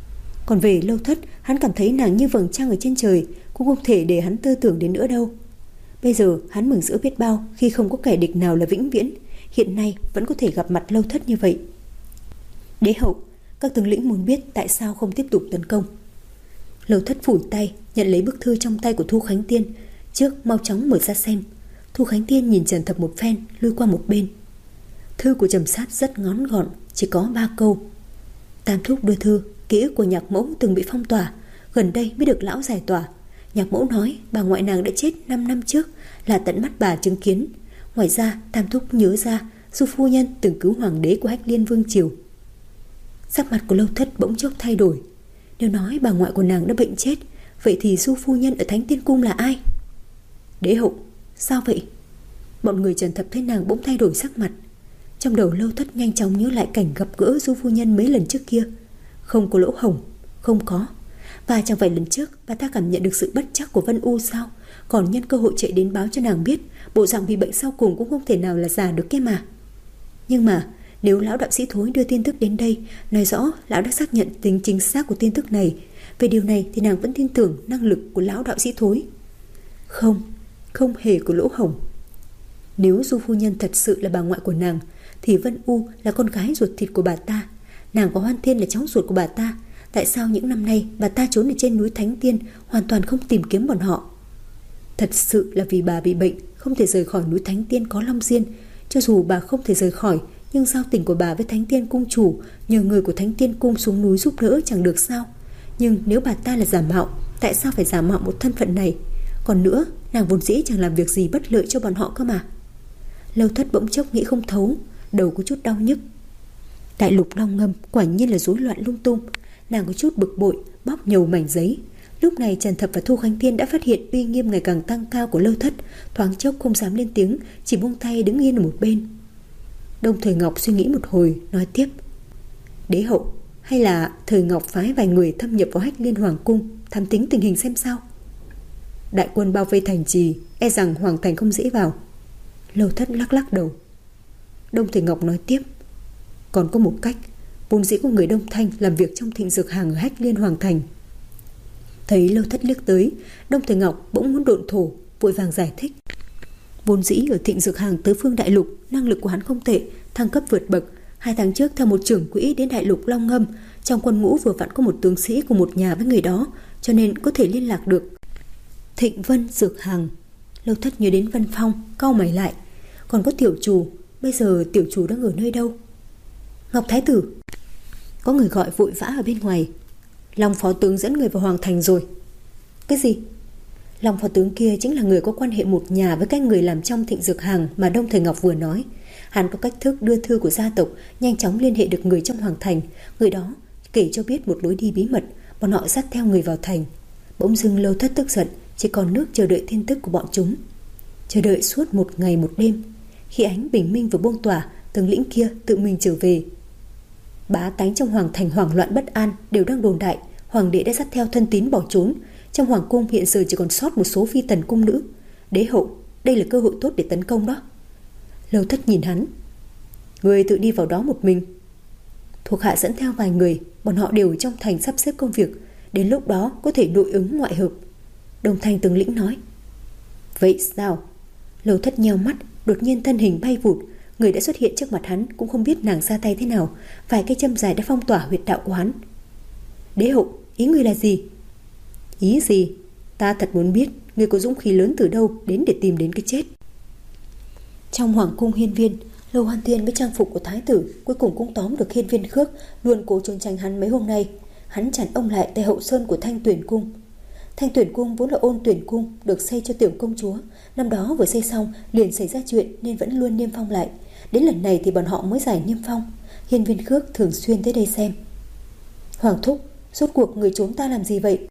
Còn về Lâu Thất, hắn cảm thấy nàng như vầng trăng ở trên trời, cũng không thể để hắn tơ tưởng đến nữa đâu. Bây giờ hắn mừng rỡ biết bao khi không có kẻ địch nào là vĩnh viễn, hiện nay vẫn có thể gặp mặt Lâu Thất như vậy. Đế hậu, các tướng lĩnh muốn biết tại sao không tiếp tục tấn công. Lâu Thất phủi tay, nhận lấy bức thư trong tay của Thu Khánh Tiên. Trước mau chóng mở ra xem. Thu Khánh Tiên nhìn Trần Thập một phen, lui qua một bên. Thư của Trầm Sát rất ngắn gọn, chỉ có ba câu. Tam thúc đưa thư, ký ức của nhạc mẫu từng bị phong tỏa, gần đây mới được lão giải tỏa. Nhạc mẫu nói bà ngoại nàng đã chết năm năm trước, là tận mắt bà chứng kiến. Ngoài ra Tam thúc nhớ ra Du phu nhân từng cứu hoàng đế của Hách Liên Vương triều. Sắc mặt của Lâu Thất bỗng chốc thay đổi. Nếu nói bà ngoại của nàng đã bệnh chết, vậy thì Du phu nhân ở Thánh Tiên Cung là ai? Đế hậu, sao vậy? Bọn người Trần Thập thấy nàng bỗng thay đổi sắc mặt. Trong đầu Lâu Thất nhanh chóng nhớ lại cảnh gặp gỡ Du phu nhân mấy lần trước kia. Không có lỗ hổng, không có. Và chẳng phải lần trước bà ta cảm nhận được sự bất trắc của Vân U sao? Còn nhân cơ hội chạy đến báo cho nàng biết bộ dạng bị bệnh sau cùng cũng không thể nào là giả được kia mà. Nhưng mà nếu lão đạo sĩ Thối đưa tin tức đến đây, nói rõ lão đã xác nhận tính chính xác của tin tức này. Về điều này thì nàng vẫn tin tưởng năng lực của lão đạo sĩ Thối. Không, không hề có lỗ hổng. Nếu Du phu nhân thật sự là bà ngoại của nàng, thì Vân U là con gái ruột thịt của bà ta, nàng và Hoan Thiên là cháu ruột của bà ta. Tại sao những năm nay bà ta trốn ở trên núi Thánh Tiên, hoàn toàn không tìm kiếm bọn họ? Thật sự là vì bà bị bệnh, không thể rời khỏi núi Thánh Tiên có Long Diên. Cho dù bà không thể rời khỏi, nhưng giao tình của bà với Thánh Tiên Cung chủ, nhờ người của Thánh Tiên Cung xuống núi giúp đỡ chẳng được sao? Nhưng nếu bà ta là giả mạo, tại sao phải giả mạo một thân phận này? Còn nữa, nàng vốn dĩ chẳng làm việc gì bất lợi cho bọn họ cơ mà. Lâu Thất bỗng chốc nghĩ không thấu, đầu có chút đau nhức. Đại lục Long Ngâm quả nhiên là rối loạn lung tung. Nàng có chút bực bội, bóp nhầu mảnh giấy. Lúc này Trần Thập và Thu Khánh Thiên đã phát hiện uy nghiêm ngày càng tăng cao của Lâu Thất, thoáng chốc không dám lên tiếng, chỉ buông tay đứng yên ở một bên. Đông Thời Ngọc suy nghĩ một hồi, nói tiếp: Đế hậu, hay là Thời Ngọc phái vài người thâm nhập vào Hách Liên Hoàng cung, thám tính tình hình xem sao? Đại quân bao vây thành trì, e rằng hoàng thành không dễ vào. Lâu Thất lắc lắc đầu. Đông Thời Ngọc nói tiếp: Còn có một cách, vốn dĩ có người Đông Thanh làm việc trong Thịnh Dược Hàng ở Hách Liên Hoàng thành. Thấy Lâu Thất liếc tới, Đông Thời Ngọc bỗng muốn độn thổ, vội vàng giải thích: Vốn dĩ ở Thịnh Dược Hàng tới phương đại lục, năng lực của hắn không tệ, thăng cấp vượt bậc. Hai tháng trước theo một trưởng quỹ đến đại lục Long Ngâm, trong quân ngũ vừa vặn có một tướng sĩ cùng một nhà với người đó, cho nên có thể liên lạc được. Thịnh Vân Dược Hàng. Lâu Thất nhớ đến Vân Phong, cau mày lại. Còn có tiểu chủ, bây giờ tiểu chủ đang ở nơi đâu? Ngọc Thái Tử. Có người gọi vội vã ở bên ngoài. Long phó tướng dẫn người vào hoàng thành rồi. Cái gì? Long phó tướng kia chính là người có quan hệ một nhà với các người làm trong Thịnh Dược Hàng mà Đông Thời Ngọc vừa nói. Hắn có cách thức đưa thư của gia tộc, nhanh chóng liên hệ được người trong hoàng thành. Người đó kể cho biết một lối đi bí mật, bọn họ dắt theo người vào thành. Bỗng dưng Lâu Thất tức giận, chỉ còn nước chờ đợi tin tức của bọn chúng. Chờ đợi suốt một ngày một đêm. Khi ánh bình minh vừa buông tỏa, tướng lĩnh kia tự mình trở về. Bá tánh trong hoàng thành hoảng loạn bất an, đều đang đồn đại hoàng đế đã dắt theo thân tín bỏ trốn. Trong hoàng cung hiện giờ chỉ còn sót một số phi tần cung nữ. Đế hậu, đây là cơ hội tốt để tấn công đó. Lâu Thất nhìn hắn. Người tự đi vào đó một mình. Thuộc hạ dẫn theo vài người, bọn họ đều trong thành sắp xếp công việc, đến lúc đó có thể nội ứng ngoại hợp. Đông Thanh tướng lĩnh nói. Vậy sao? Lâu Thất nheo mắt, đột nhiên thân hình bay vụt. Người đã xuất hiện trước mặt hắn, cũng không biết nàng ra tay thế nào. Vài cây châm dài đã phong tỏa huyệt đạo của hắn. Đế hậu, ý người là gì? Ý gì? Ta thật muốn biết người có dũng khí lớn từ đâu đến để tìm đến cái chết. Trong hoàng cung hiên viên, Lâu Hoan Thiên với trang phục của thái tử cuối cùng cũng tóm được hiên viên Khước, luôn cố trốn tránh hắn mấy hôm nay. Hắn chặn ông lại tại hậu sơn của Thanh Tuyển cung. Thanh Tuyển cung vốn là Ôn Tuyển cung, được xây cho tiểu công chúa. Năm đó vừa xây xong liền xảy ra chuyện nên vẫn luôn niêm phong lại. Đến lần này thì bọn họ mới giải niêm phong. Hiên viên Khước thường xuyên tới đây xem. Hoàng thúc, rốt cuộc người trốn ta làm gì vậy?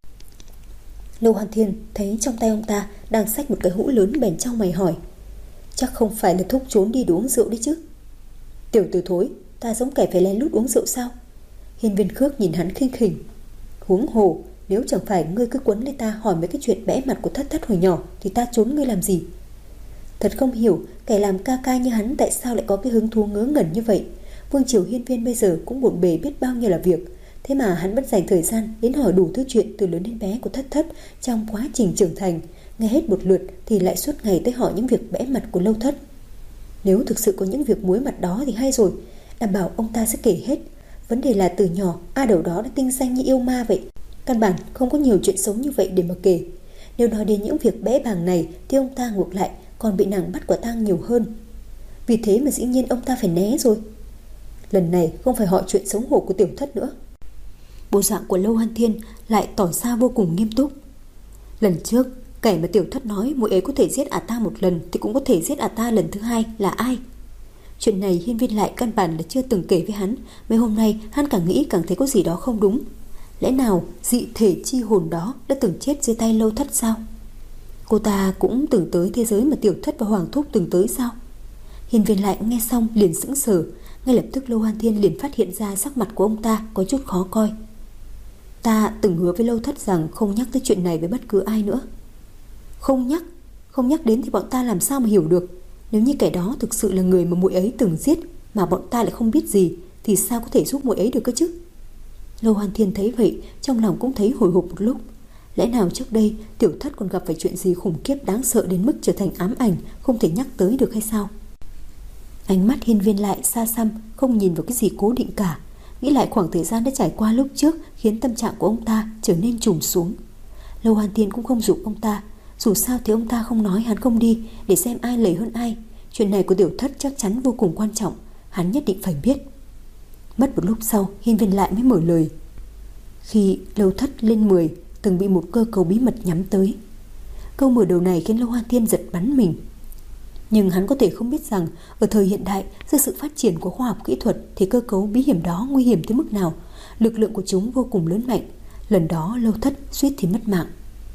Lâu Hoan Thiên thấy trong tay ông ta đang xách một cái hũ lớn, bèn chau mày hỏi. Chắc không phải là thúc trốn đi uống rượu đấy chứ? Tiểu tử thối, ta giống kẻ phải lén lút uống rượu sao? Hiên viên Khước nhìn hắn khinh khỉnh. Huống hồ, nếu chẳng phải ngươi cứ quấn lấy ta hỏi mấy cái chuyện bẽ mặt của Thất Thất hồi nhỏ thì ta trốn ngươi làm gì? Thật không hiểu kẻ làm ca ca như hắn tại sao lại có cái hứng thú ngớ ngẩn như vậy. Vương triều hiên viên bây giờ cũng bộn bề biết bao nhiêu là việc, thế mà hắn vẫn dành thời gian đến hỏi đủ thứ chuyện từ lớn đến bé của Thất Thất trong quá trình trưởng thành. Nghe hết một lượt thì lại suốt ngày tới hỏi những việc bẽ mặt của Lâu Thất. Nếu thực sự có những việc muối mặt đó thì hay rồi, đảm bảo ông ta sẽ kể hết. Vấn đề là từ nhỏ A Đầu đó đã tinh danh như yêu ma vậy, căn bản không có nhiều chuyện sống như vậy để mà kể. Nếu nói đến những việc bẽ bàng này thì ông ta ngược lại còn bị nàng bắt quả tang nhiều hơn. Vì thế mà dĩ nhiên ông ta phải né rồi. Lần này không phải hỏi chuyện xấu hổ của Tiểu Thất nữa. Bộ dạng của Lâu Hoan Thiên lại tỏ ra vô cùng nghiêm túc. Lần trước kẻ mà Tiểu Thất nói muội ấy có thể giết ả ta một lần thì cũng có thể giết ả ta lần thứ hai là ai? Chuyện này hiên viên lại căn bản là chưa từng kể với hắn. Mấy hôm nay hắn càng nghĩ càng thấy có gì đó không đúng. Lẽ nào dị thể chi hồn đó đã từng chết dưới tay Lâu Thất sao? Cô ta cũng từng tới thế giới mà Tiểu Thất và Hoàng Thúc từng tới sao? Hiên viên lại nghe xong liền sững sờ. Ngay lập tức Lâu Hoan Thiên liền phát hiện ra sắc mặt của ông ta có chút khó coi. Ta từng hứa với Lâu Thất rằng không nhắc tới chuyện này với bất cứ ai nữa. Không nhắc? Không nhắc đến thì bọn ta làm sao mà hiểu được? Nếu như kẻ đó thực sự là người mà muội ấy từng giết mà bọn ta lại không biết gì thì sao có thể giúp muội ấy được cơ chứ? Lâu Hoan Thiên thấy vậy, trong lòng cũng thấy hồi hộp một lúc. Lẽ nào trước đây Tiểu Thất còn gặp phải chuyện gì khủng khiếp đáng sợ đến mức trở thành ám ảnh, không thể nhắc tới được hay sao? Ánh mắt hiên viên lại xa xăm, không nhìn vào cái gì cố định cả. Nghĩ lại khoảng thời gian đã trải qua lúc trước khiến tâm trạng của ông ta trở nên trùng xuống. Lâu Hoan Thiên cũng không giục ông ta. Dù sao thì ông ta không nói hắn không đi để xem ai lầy hơn ai. Chuyện này của Tiểu Thất chắc chắn vô cùng quan trọng, hắn nhất định phải biết. Mất một lúc sau, hiên viên lại mới mở lời. Khi Lâu Thất lên mười từng bị một cơ cấu bí mật nhắm tới. Câu mở đầu này khiến Lâu Hoan Thiên giật bắn mình. Nhưng hắn có thể không biết rằng ở thời hiện đại, dưới sự phát triển của khoa học kỹ thuật thì cơ cấu bí hiểm đó nguy hiểm tới mức nào. Lực lượng của chúng vô cùng lớn mạnh. Lần đó Lâu Thất suýt thì mất mạng.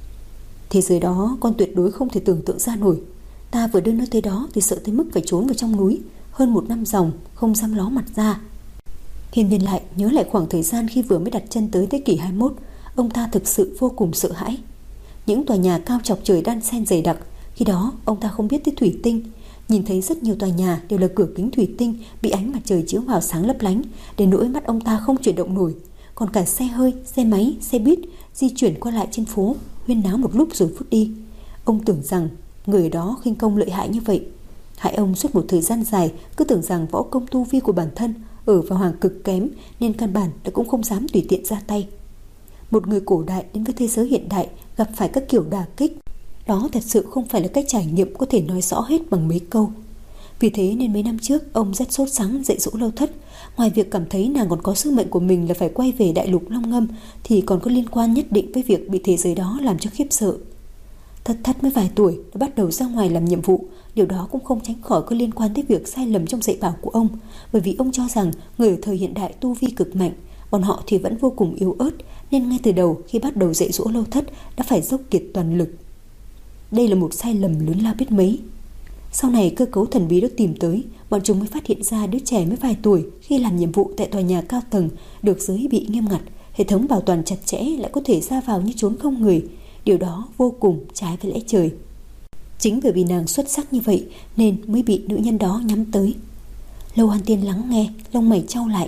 Thế giới đó con tuyệt đối không thể tưởng tượng ra nổi. Ta vừa đưa nó tới đó thì sợ tới mức phải trốn vào trong núi, hơn một năm dòng không dám ló mặt ra. Hiên Viên lại nhớ lại khoảng thời gian khi vừa mới đặt chân tới thế kỷ hai mươi mốt. Ông ta thực sự vô cùng sợ hãi. Những tòa nhà cao chọc trời đan xen dày đặc. Khi đó ông ta không biết tới thủy tinh. Nhìn thấy rất nhiều tòa nhà đều là cửa kính thủy tinh bị ánh mặt trời chiếu vào sáng lấp lánh, đến nỗi mắt ông ta không chuyển động nổi. Còn cả xe hơi, xe máy, xe buýt di chuyển qua lại trên phố, huyên náo một lúc rồi phút đi. Ông tưởng rằng người đó khinh công lợi hại như vậy. Hại ông suốt một thời gian dài cứ tưởng rằng võ công tu vi của bản thân ở vào hoàng cực kém, nên căn bản đã cũng không dám tùy tiện ra tay. Một người cổ đại đến với thế giới hiện đại gặp phải các kiểu đả kích, đó thật sự không phải là cách trải nghiệm có thể nói rõ hết bằng mấy câu. Vì thế nên mấy năm trước ông rất sốt sắng dạy dỗ Lâu Thất. Ngoài việc cảm thấy nàng còn có sứ mệnh của mình là phải quay về đại lục Long Ngâm, thì còn có liên quan nhất định với việc bị thế giới đó làm cho khiếp sợ. Thất Thất mới vài tuổi đã bắt đầu ra ngoài làm nhiệm vụ. Điều đó cũng không tránh khỏi có liên quan tới việc sai lầm trong dạy bảo của ông, bởi vì ông cho rằng người ở thời hiện đại tu vi cực mạnh, còn họ thì vẫn vô cùng yếu ớt, nên ngay từ đầu khi bắt đầu dạy dỗ Lâu Thất đã phải dốc kiệt toàn lực. Đây là một sai lầm lớn lao biết mấy. Sau này cơ cấu thần bí đó tìm tới, bọn chúng mới phát hiện ra đứa trẻ mới vài tuổi khi làm nhiệm vụ tại tòa nhà cao tầng được giới bị nghiêm ngặt, hệ thống bảo toàn chặt chẽ lại có thể ra vào như trốn không người. Điều đó vô cùng trái với lẽ trời. Chính bởi vì nàng xuất sắc như vậy nên mới bị nữ nhân đó nhắm tới. Lâu Hàn Tiên lắng nghe, lông mày chau lại.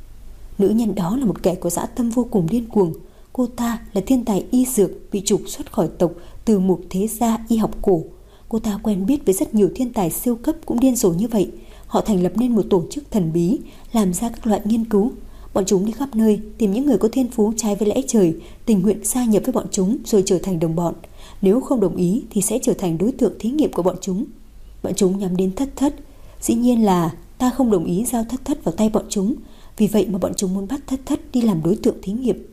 Nữ nhân đó là một kẻ có dã tâm vô cùng điên cuồng. Cô ta là thiên tài y dược bị trục xuất khỏi tộc từ một thế gia y học cổ. Cô ta quen biết với rất nhiều thiên tài siêu cấp cũng điên rồ như vậy. Họ thành lập nên một tổ chức thần bí, làm ra các loại nghiên cứu. Bọn chúng đi khắp nơi tìm những người có thiên phú trái với lẽ trời, tình nguyện gia nhập với bọn chúng rồi trở thành đồng bọn. Nếu không đồng ý thì sẽ trở thành đối tượng thí nghiệm của bọn chúng. Bọn chúng nhắm đến Thất Thất. Dĩ nhiên là ta không đồng ý giao Thất Thất vào tay bọn chúng. Vì vậy mà bọn chúng muốn bắt Thất Thất đi làm đối tượng thí nghiệm.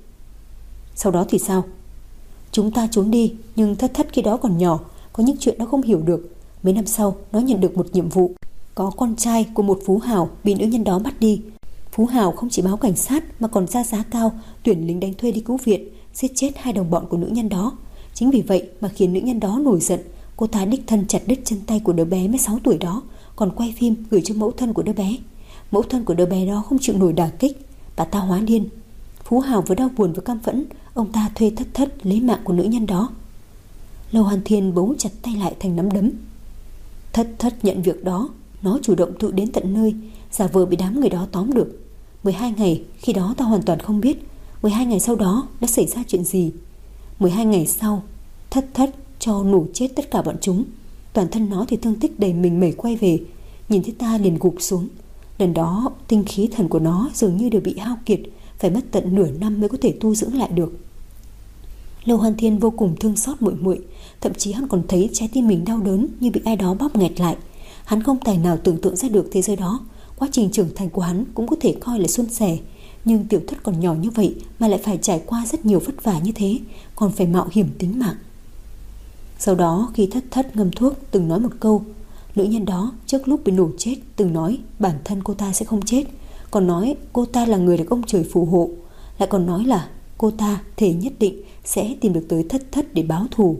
Sau đó thì sao? Chúng ta trốn đi, nhưng Thất Thất khi đó còn nhỏ, có những chuyện nó không hiểu được. Mấy năm sau nó nhận được một nhiệm vụ. Có con trai của một phú hào bị nữ nhân đó bắt đi. Phú hào không chỉ báo cảnh sát mà còn ra giá cao tuyển lính đánh thuê đi cứu viện, giết chết hai đồng bọn của nữ nhân đó. Chính vì vậy mà khiến nữ nhân đó nổi giận. Cô ta đích thân chặt đứt chân tay của đứa bé mới sáu tuổi đó, còn quay phim gửi cho mẫu thân của đứa bé. Mẫu thân của đứa bé đó không chịu nổi đả kích, bà ta hóa điên. Phú hào vừa đau buồn vừa căm phẫn, ông ta thuê Thất Thất lấy mạng của nữ nhân đó. Lâu Hàn Thiên bấu chặt tay lại thành nắm đấm. Thất Thất nhận việc đó, nó chủ động tự đến tận nơi, giả vờ bị đám người đó tóm được. mười hai ngày, khi đó ta hoàn toàn không biết mười hai ngày sau đó đã xảy ra chuyện gì. mười hai ngày sau, Thất Thất cho nổ chết tất cả bọn chúng. Toàn thân nó thì thương tích đầy mình mẩy quay về, nhìn thấy ta liền gục xuống. Lần đó tinh khí thần của nó dường như đều bị hao kiệt, phải mất tận nửa năm mới có thể tu dưỡng lại được. Lâu Hàn Thiên vô cùng thương xót muội muội, thậm chí hắn còn thấy trái tim mình đau đớn như bị ai đó bóp nghẹt lại. Hắn không tài nào tưởng tượng ra được thế giới đó. Quá trình trưởng thành của hắn cũng có thể coi là suôn sẻ, nhưng Tiểu Thất còn nhỏ như vậy mà lại phải trải qua rất nhiều vất vả như thế, còn phải mạo hiểm tính mạng. Sau đó khi Thất Thất ngâm thuốc từng nói một câu. Nữ nhân đó trước lúc bị nổ chết từng nói bản thân cô ta sẽ không chết, còn nói cô ta là người được ông trời phù hộ, lại còn nói là cô ta thể nhất định sẽ tìm được tới Thất Thất để báo thù.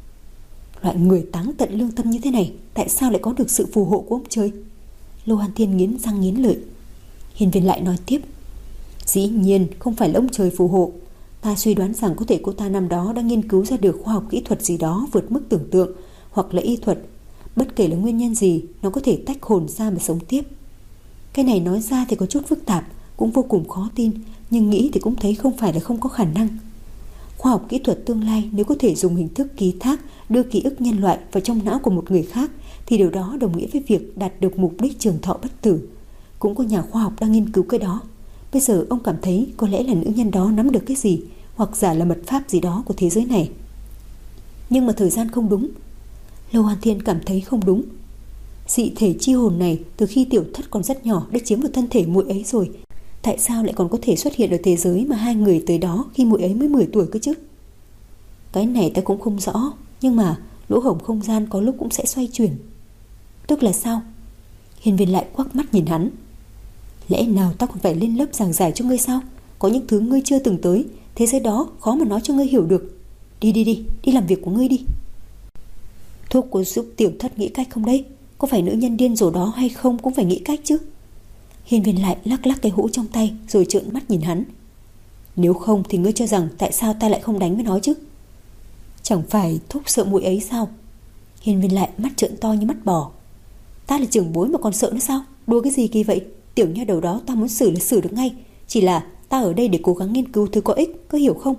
Loại người táng tận lương tâm như thế này tại sao lại có được sự phù hộ của ông trời? Lô Hàn Thiên nghiến răng nghiến lợi. Hiên Viên lại nói tiếp. Dĩ nhiên không phải là ông trời phù hộ. Ta suy đoán rằng có thể cô ta năm đó đã nghiên cứu ra được khoa học kỹ thuật gì đó vượt mức tưởng tượng, hoặc là y thuật. Bất kể là nguyên nhân gì, nó có thể tách hồn ra mà sống tiếp. Cái này nói ra thì có chút phức tạp, cũng vô cùng khó tin, nhưng nghĩ thì cũng thấy không phải là không có khả năng. Khoa học kỹ thuật tương lai nếu có thể dùng hình thức ký thác đưa ký ức nhân loại vào trong não của một người khác, thì điều đó đồng nghĩa với việc đạt được mục đích trường thọ bất tử. Cũng có nhà khoa học đang nghiên cứu cái đó. Bây giờ ông cảm thấy có lẽ là nữ nhân đó nắm được cái gì, hoặc giả là mật pháp gì đó của thế giới này. Nhưng mà thời gian không đúng. Lâu Hàn Thiên cảm thấy không đúng. Dị thể chi hồn này từ khi Tiểu Thất còn rất nhỏ đã chiếm vào thân thể muội ấy rồi. Tại sao lại còn có thể xuất hiện ở thế giới mà hai người tới đó khi muội ấy mới mười tuổi cơ chứ? Cái này ta cũng không rõ, nhưng mà lỗ hổng không gian có lúc cũng sẽ xoay chuyển. Tức là sao? Hiên Viên lại quắc mắt nhìn hắn. Lẽ nào ta còn phải lên lớp giảng giải cho ngươi sao? Có những thứ ngươi chưa từng tới, thế giới đó khó mà nói cho ngươi hiểu được. Đi đi đi, đi làm việc của ngươi đi. Thuốc có giúp tiểu thất nghĩ cách không đấy? Có phải nữ nhân điên rồ đó hay không cũng phải nghĩ cách chứ. Hiên Viên lại lắc lắc cái hũ trong tay rồi trợn mắt nhìn hắn. Nếu không thì ngươi cho rằng tại sao ta lại không đánh với nó chứ? Chẳng phải Thúc sợ muội ấy sao? Hiên Viên lại mắt trợn to như mắt bò. Ta là trưởng bối mà còn sợ nữa sao? Đùa cái gì kỳ vậy? Tiểu nha đầu đó ta muốn xử là xử được ngay. Chỉ là ta ở đây để cố gắng nghiên cứu thứ có ích, có hiểu không?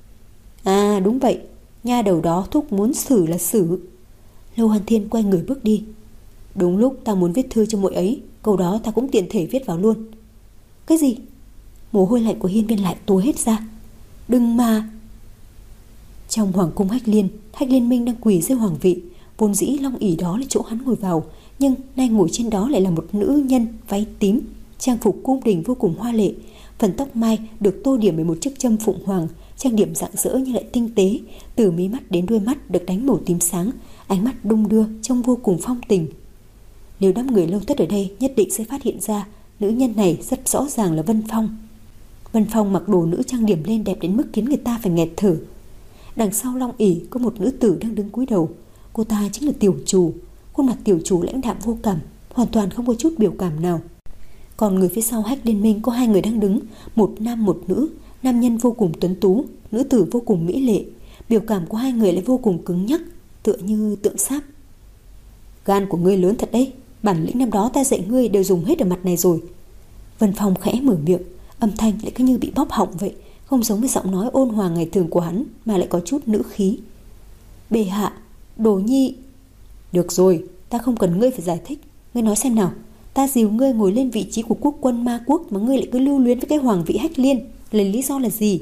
À đúng vậy, nha đầu đó Thúc muốn xử là xử. Lâu Hàn Thiên quay người bước đi. Đúng lúc ta muốn viết thư cho muội ấy, câu đó ta cũng tiện thể viết vào luôn. Cái gì? Mồ hôi lạnh của Hiên Viên lại túa hết ra. Đừng mà. Trong hoàng cung Hách Liên, Hách Liên Minh đang quỳ dưới hoàng vị. Vốn dĩ long ỷ đó là chỗ hắn ngồi vào, nhưng nay ngồi trên đó lại là một nữ nhân váy tím, trang phục cung đình vô cùng hoa lệ. Phần tóc mai được tô điểm bởi một chiếc châm phụng hoàng, trang điểm rạng rỡ nhưng lại tinh tế. Từ mí mắt đến đuôi mắt được đánh màu tím sáng, ánh mắt đung đưa trông vô cùng phong tình. Nếu đám người Lâu Thất ở đây nhất định sẽ phát hiện ra nữ nhân này rất rõ ràng là Vân Phong. Vân Phong mặc đồ nữ trang điểm lên đẹp đến mức khiến người ta phải nghẹt thở. Đằng sau long ỷ có một nữ tử đang đứng cúi đầu. Cô ta chính là tiểu chủ. Khuôn mặt tiểu chủ lãnh đạm vô cảm, hoàn toàn không có chút biểu cảm nào. Còn người phía sau Hách Liên Minh có hai người đang đứng, một nam một nữ. Nam nhân vô cùng tuấn tú, nữ tử vô cùng mỹ lệ. Biểu cảm của hai người lại vô cùng cứng nhắc, tựa như tượng sáp. Gan của ngươi lớn thật đấy, bản lĩnh năm đó ta dạy ngươi đều dùng hết ở mặt này rồi. Vân Phong khẽ mở miệng, âm thanh lại cứ như bị bóp họng vậy, không giống với giọng nói ôn hòa ngày thường của hắn, mà lại có chút nữ khí. Bệ hạ, Đồ Nhi. Được rồi, ta không cần ngươi phải giải thích. Ngươi nói xem nào, ta dìu ngươi ngồi lên vị trí của quốc quân ma quốc mà ngươi lại cứ lưu luyến với cái hoàng vị Hách Liên, lấy lý do là gì?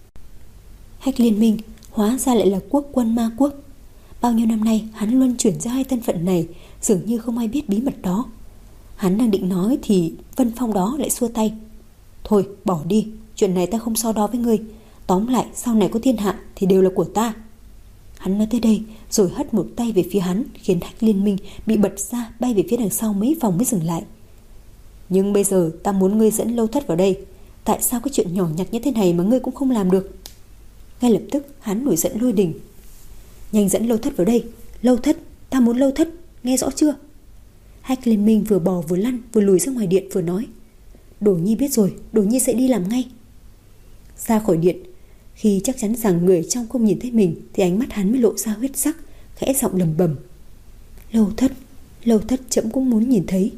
Hách Liên Minh hóa ra lại là quốc quân ma quốc. Bao nhiêu năm nay hắn luân chuyển ra hai thân phận này, dường như không ai biết bí mật đó. Hắn đang định nói thì Vân Phong đó lại xua tay. Thôi bỏ đi, chuyện này ta không so đo với ngươi. Tóm lại sau này có thiên hạ thì đều là của ta. Hắn nói tới đây rồi hất một tay về phía hắn, khiến Hách Liên Minh bị bật ra bay về phía đằng sau mấy vòng mới dừng lại. Nhưng bây giờ ta muốn ngươi dẫn Lâu Thất vào đây. Tại sao cái chuyện nhỏ nhặt như thế này mà ngươi cũng không làm được? Ngay lập tức hắn nổi giận lôi đình. Nhanh dẫn Lâu Thất vào đây. Lâu Thất, ta muốn Lâu Thất, nghe rõ chưa? Hách Liên Minh vừa bò vừa lăn vừa lùi ra ngoài điện vừa nói. Đồ Nhi biết rồi, Đồ Nhi sẽ đi làm ngay. Ra khỏi điện, khi chắc chắn rằng người trong không nhìn thấy mình thì ánh mắt hắn mới lộ ra huyết sắc, khẽ giọng lầm bầm. Lâu Thất, Lâu Thất trẫm cũng muốn nhìn thấy.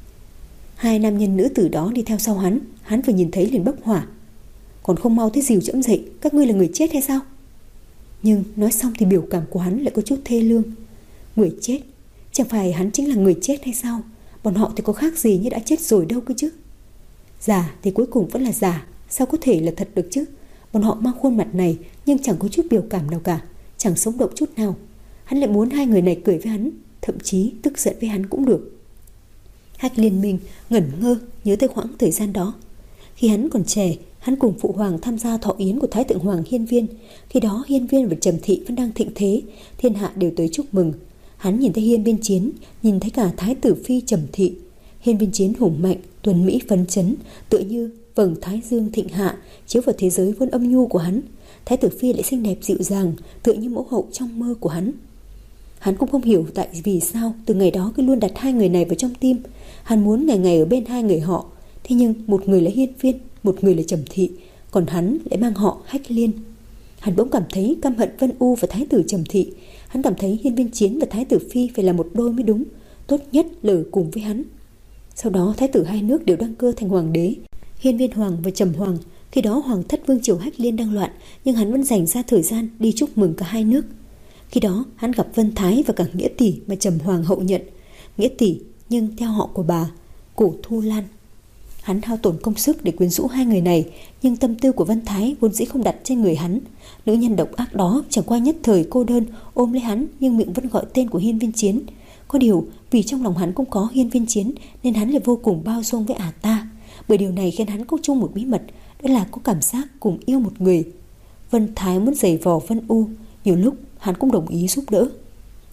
Hai nam nhân nữ tử đó đi theo sau hắn, hắn vừa nhìn thấy liền bốc hỏa. Còn không mau tới dìu trẫm dậy, các ngươi là người chết hay sao? Nhưng nói xong thì biểu cảm của hắn lại có chút thê lương. Người chết? Chẳng phải hắn chính là người chết hay sao? Bọn họ thì có khác gì như đã chết rồi đâu cơ chứ. Giả thì cuối cùng vẫn là giả, sao có thể là thật được chứ? Bọn họ mang khuôn mặt này nhưng chẳng có chút biểu cảm nào cả, chẳng sống động chút nào. Hắn lại muốn hai người này cười với hắn, thậm chí tức giận với hắn cũng được. Hách Liên Minh ngẩn ngơ nhớ tới khoảng thời gian đó. Khi hắn còn trẻ, hắn cùng phụ hoàng tham gia thọ yến của Thái Thượng Hoàng Hiên Viên. Khi đó Hiên Viên và Trầm Thị vẫn đang thịnh thế, thiên hạ đều tới chúc mừng. Hắn nhìn thấy Hiên Viên Chiến, nhìn thấy cả Thái tử phi Trầm Thị. Hiên Viên Chiến hùng mạnh, tuấn mỹ phấn chấn, tựa như vầng thái dương thịnh hạ chiếu vào thế giới vốn âm nhu của hắn. Thái tử phi lại xinh đẹp dịu dàng, tựa như mẫu hậu trong mơ của hắn. Hắn cũng không hiểu tại vì sao từ ngày đó cứ luôn đặt hai người này vào trong tim. Hắn muốn ngày ngày ở bên hai người họ. Thế nhưng một người là Hiên Viên, một người là Trầm Thị, còn hắn lại mang họ Hách Liên. Hắn bỗng cảm thấy căm hận Vân U và Thái tử Trầm Thị. Hắn cảm thấy Hiên Viên Chiến và Thái tử phi phải là một đôi mới đúng, tốt nhất là ở cùng với hắn. Sau đó Thái tử hai nước đều đăng cơ thành hoàng đế, Hiên Viên Hoàng và Trầm Hoàng. Khi đó Hoàng thất vương triều Hách Liên đang loạn, nhưng hắn vẫn dành ra thời gian đi chúc mừng cả hai nước. Khi đó hắn gặp Vân Thái và cả Nghĩa tỷ mà Trầm Hoàng hậu nhận. Nghĩa tỷ nhưng theo họ của bà Cổ Thu Lan. Hắn hao tổn công sức để quyến rũ hai người này, nhưng tâm tư của Vân Thái vốn dĩ không đặt trên người hắn. Nữ nhân độc ác đó chẳng qua nhất thời cô đơn ôm lấy hắn, nhưng miệng vẫn gọi tên của Hiên Viên Chiến. Có điều vì trong lòng hắn cũng có Hiên Viên Chiến nên hắn lại vô cùng bao dung với ả ta. Bởi điều này khiến hắn có chung một bí mật, đó là có cảm giác cùng yêu một người. Vân Thái muốn giày vò Vân U, nhiều lúc hắn cũng đồng ý giúp đỡ.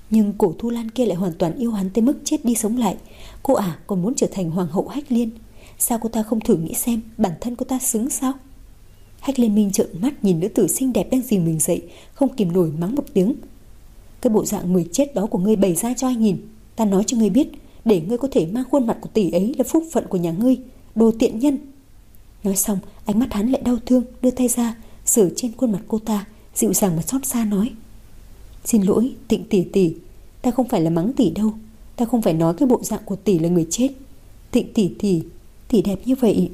Nhưng Cổ Thu Lan kia lại hoàn toàn yêu hắn tới mức chết đi sống lại. Cô à còn muốn trở thành hoàng hậu Hách Liên. Sao cô ta không thử nghĩ xem bản thân cô ta xứng sao? Hách Liên Minh trợn mắt nhìn nữ tử xinh đẹp đang dìu mình dậy, không kìm nổi mắng một tiếng. Cái bộ dạng người chết đó của ngươi bày ra cho ai nhìn. Ta nói cho ngươi biết, để ngươi có thể mang khuôn mặt của tỷ ấy là phúc phận của nhà ngươi, đồ tiện nhân. Nói xong, ánh mắt hắn lại đau thương, đưa tay ra sờ trên khuôn mặt cô ta, dịu dàng mà xót xa nói: Xin lỗi Tịnh tỷ tỷ, ta không phải là mắng tỷ đâu. Ta không phải nói cái bộ dạng của tỷ là người chết. Tịnh tỷ tỷ, tỷ đẹp như vậy.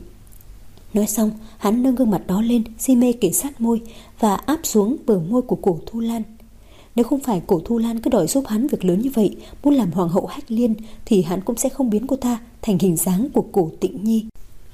Nói xong, hắn nâng gương mặt đó lên, si mê kề sát môi và áp xuống bờ môi của Cổ Thu Lan. Nếu không phải Cổ Thu Lan cứ đòi giúp hắn việc lớn như vậy, muốn làm hoàng hậu Hách Liên, thì hắn cũng sẽ không biến cô ta thành hình dáng của Cổ Tịnh Nhi.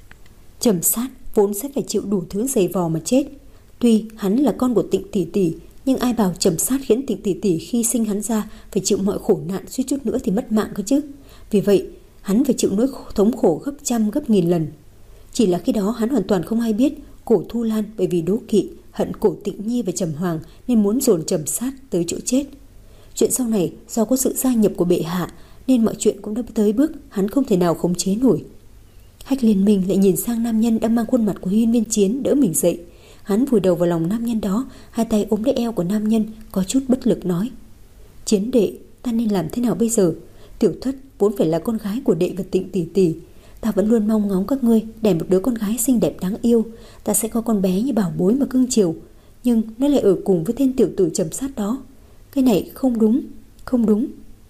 Trầm Sát vốn sẽ phải chịu đủ thứ giày vò mà chết. Tuy hắn là con của Tịnh tỷ tỷ, nhưng ai bảo Trầm Sát khiến Tịnh tỷ tỷ khi sinh hắn ra phải chịu mọi khổ nạn, suýt chút nữa thì mất mạng cơ chứ. Vì vậy hắn phải chịu nỗi thống khổ gấp trăm gấp nghìn lần. Chỉ là khi đó hắn hoàn toàn không hay biết Cổ Thu Lan bởi vì đố kỵ hận Cổ Tịnh Nhi và Trầm Hoàng nên muốn dồn Trầm Sát tới chỗ chết. Chuyện sau này do có sự gia nhập của bệ hạ nên mọi chuyện cũng đã tới bước hắn không thể nào khống chế nổi. Hách Liên Minh lại nhìn sang nam nhân đang mang khuôn mặt của Hiên Viên Chiến đỡ mình dậy. Hắn vùi đầu vào lòng nam nhân đó, hai tay ôm lấy eo của nam nhân, có chút bất lực nói: Chiến đệ, ta nên làm thế nào bây giờ? Tiểu thất vốn phải là con gái của đệ và Tịnh tỷ tỷ. Ta vẫn luôn mong ngóng các ngươi đẻ một đứa con gái xinh đẹp đáng yêu. Ta sẽ có con bé như bảo bối mà cưng chiều. Nhưng nó lại ở cùng với tên tiểu tử Trầm Sát đó. Cái này không đúng, không đúng.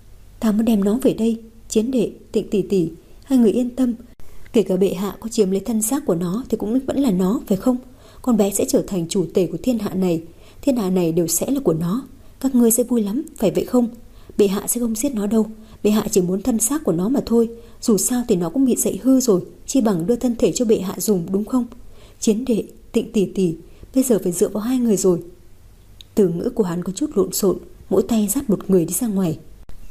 Ta muốn đem nó về đây. Chiến đệ, Tịnh tỷ tỷ, hai người yên tâm. Kể cả bệ hạ có chiếm lấy thân xác của nó thì cũng vẫn là nó, phải không? Con bé sẽ trở thành chủ tể của thiên hạ này. Thiên hạ này đều sẽ là của nó. Các ngươi sẽ vui lắm, phải vậy không? Bệ hạ sẽ không giết nó đâu. Bệ hạ chỉ muốn thân xác của nó mà thôi. Dù sao thì nó cũng bị dậy hư rồi, chi bằng đưa thân thể cho bệ hạ dùng, đúng không? Chiến đệ, Tịnh tỷ tỷ, bây giờ phải dựa vào hai người rồi. Từ ngữ của hắn có chút lộn xộn, mỗi tay dắt một người đi ra ngoài.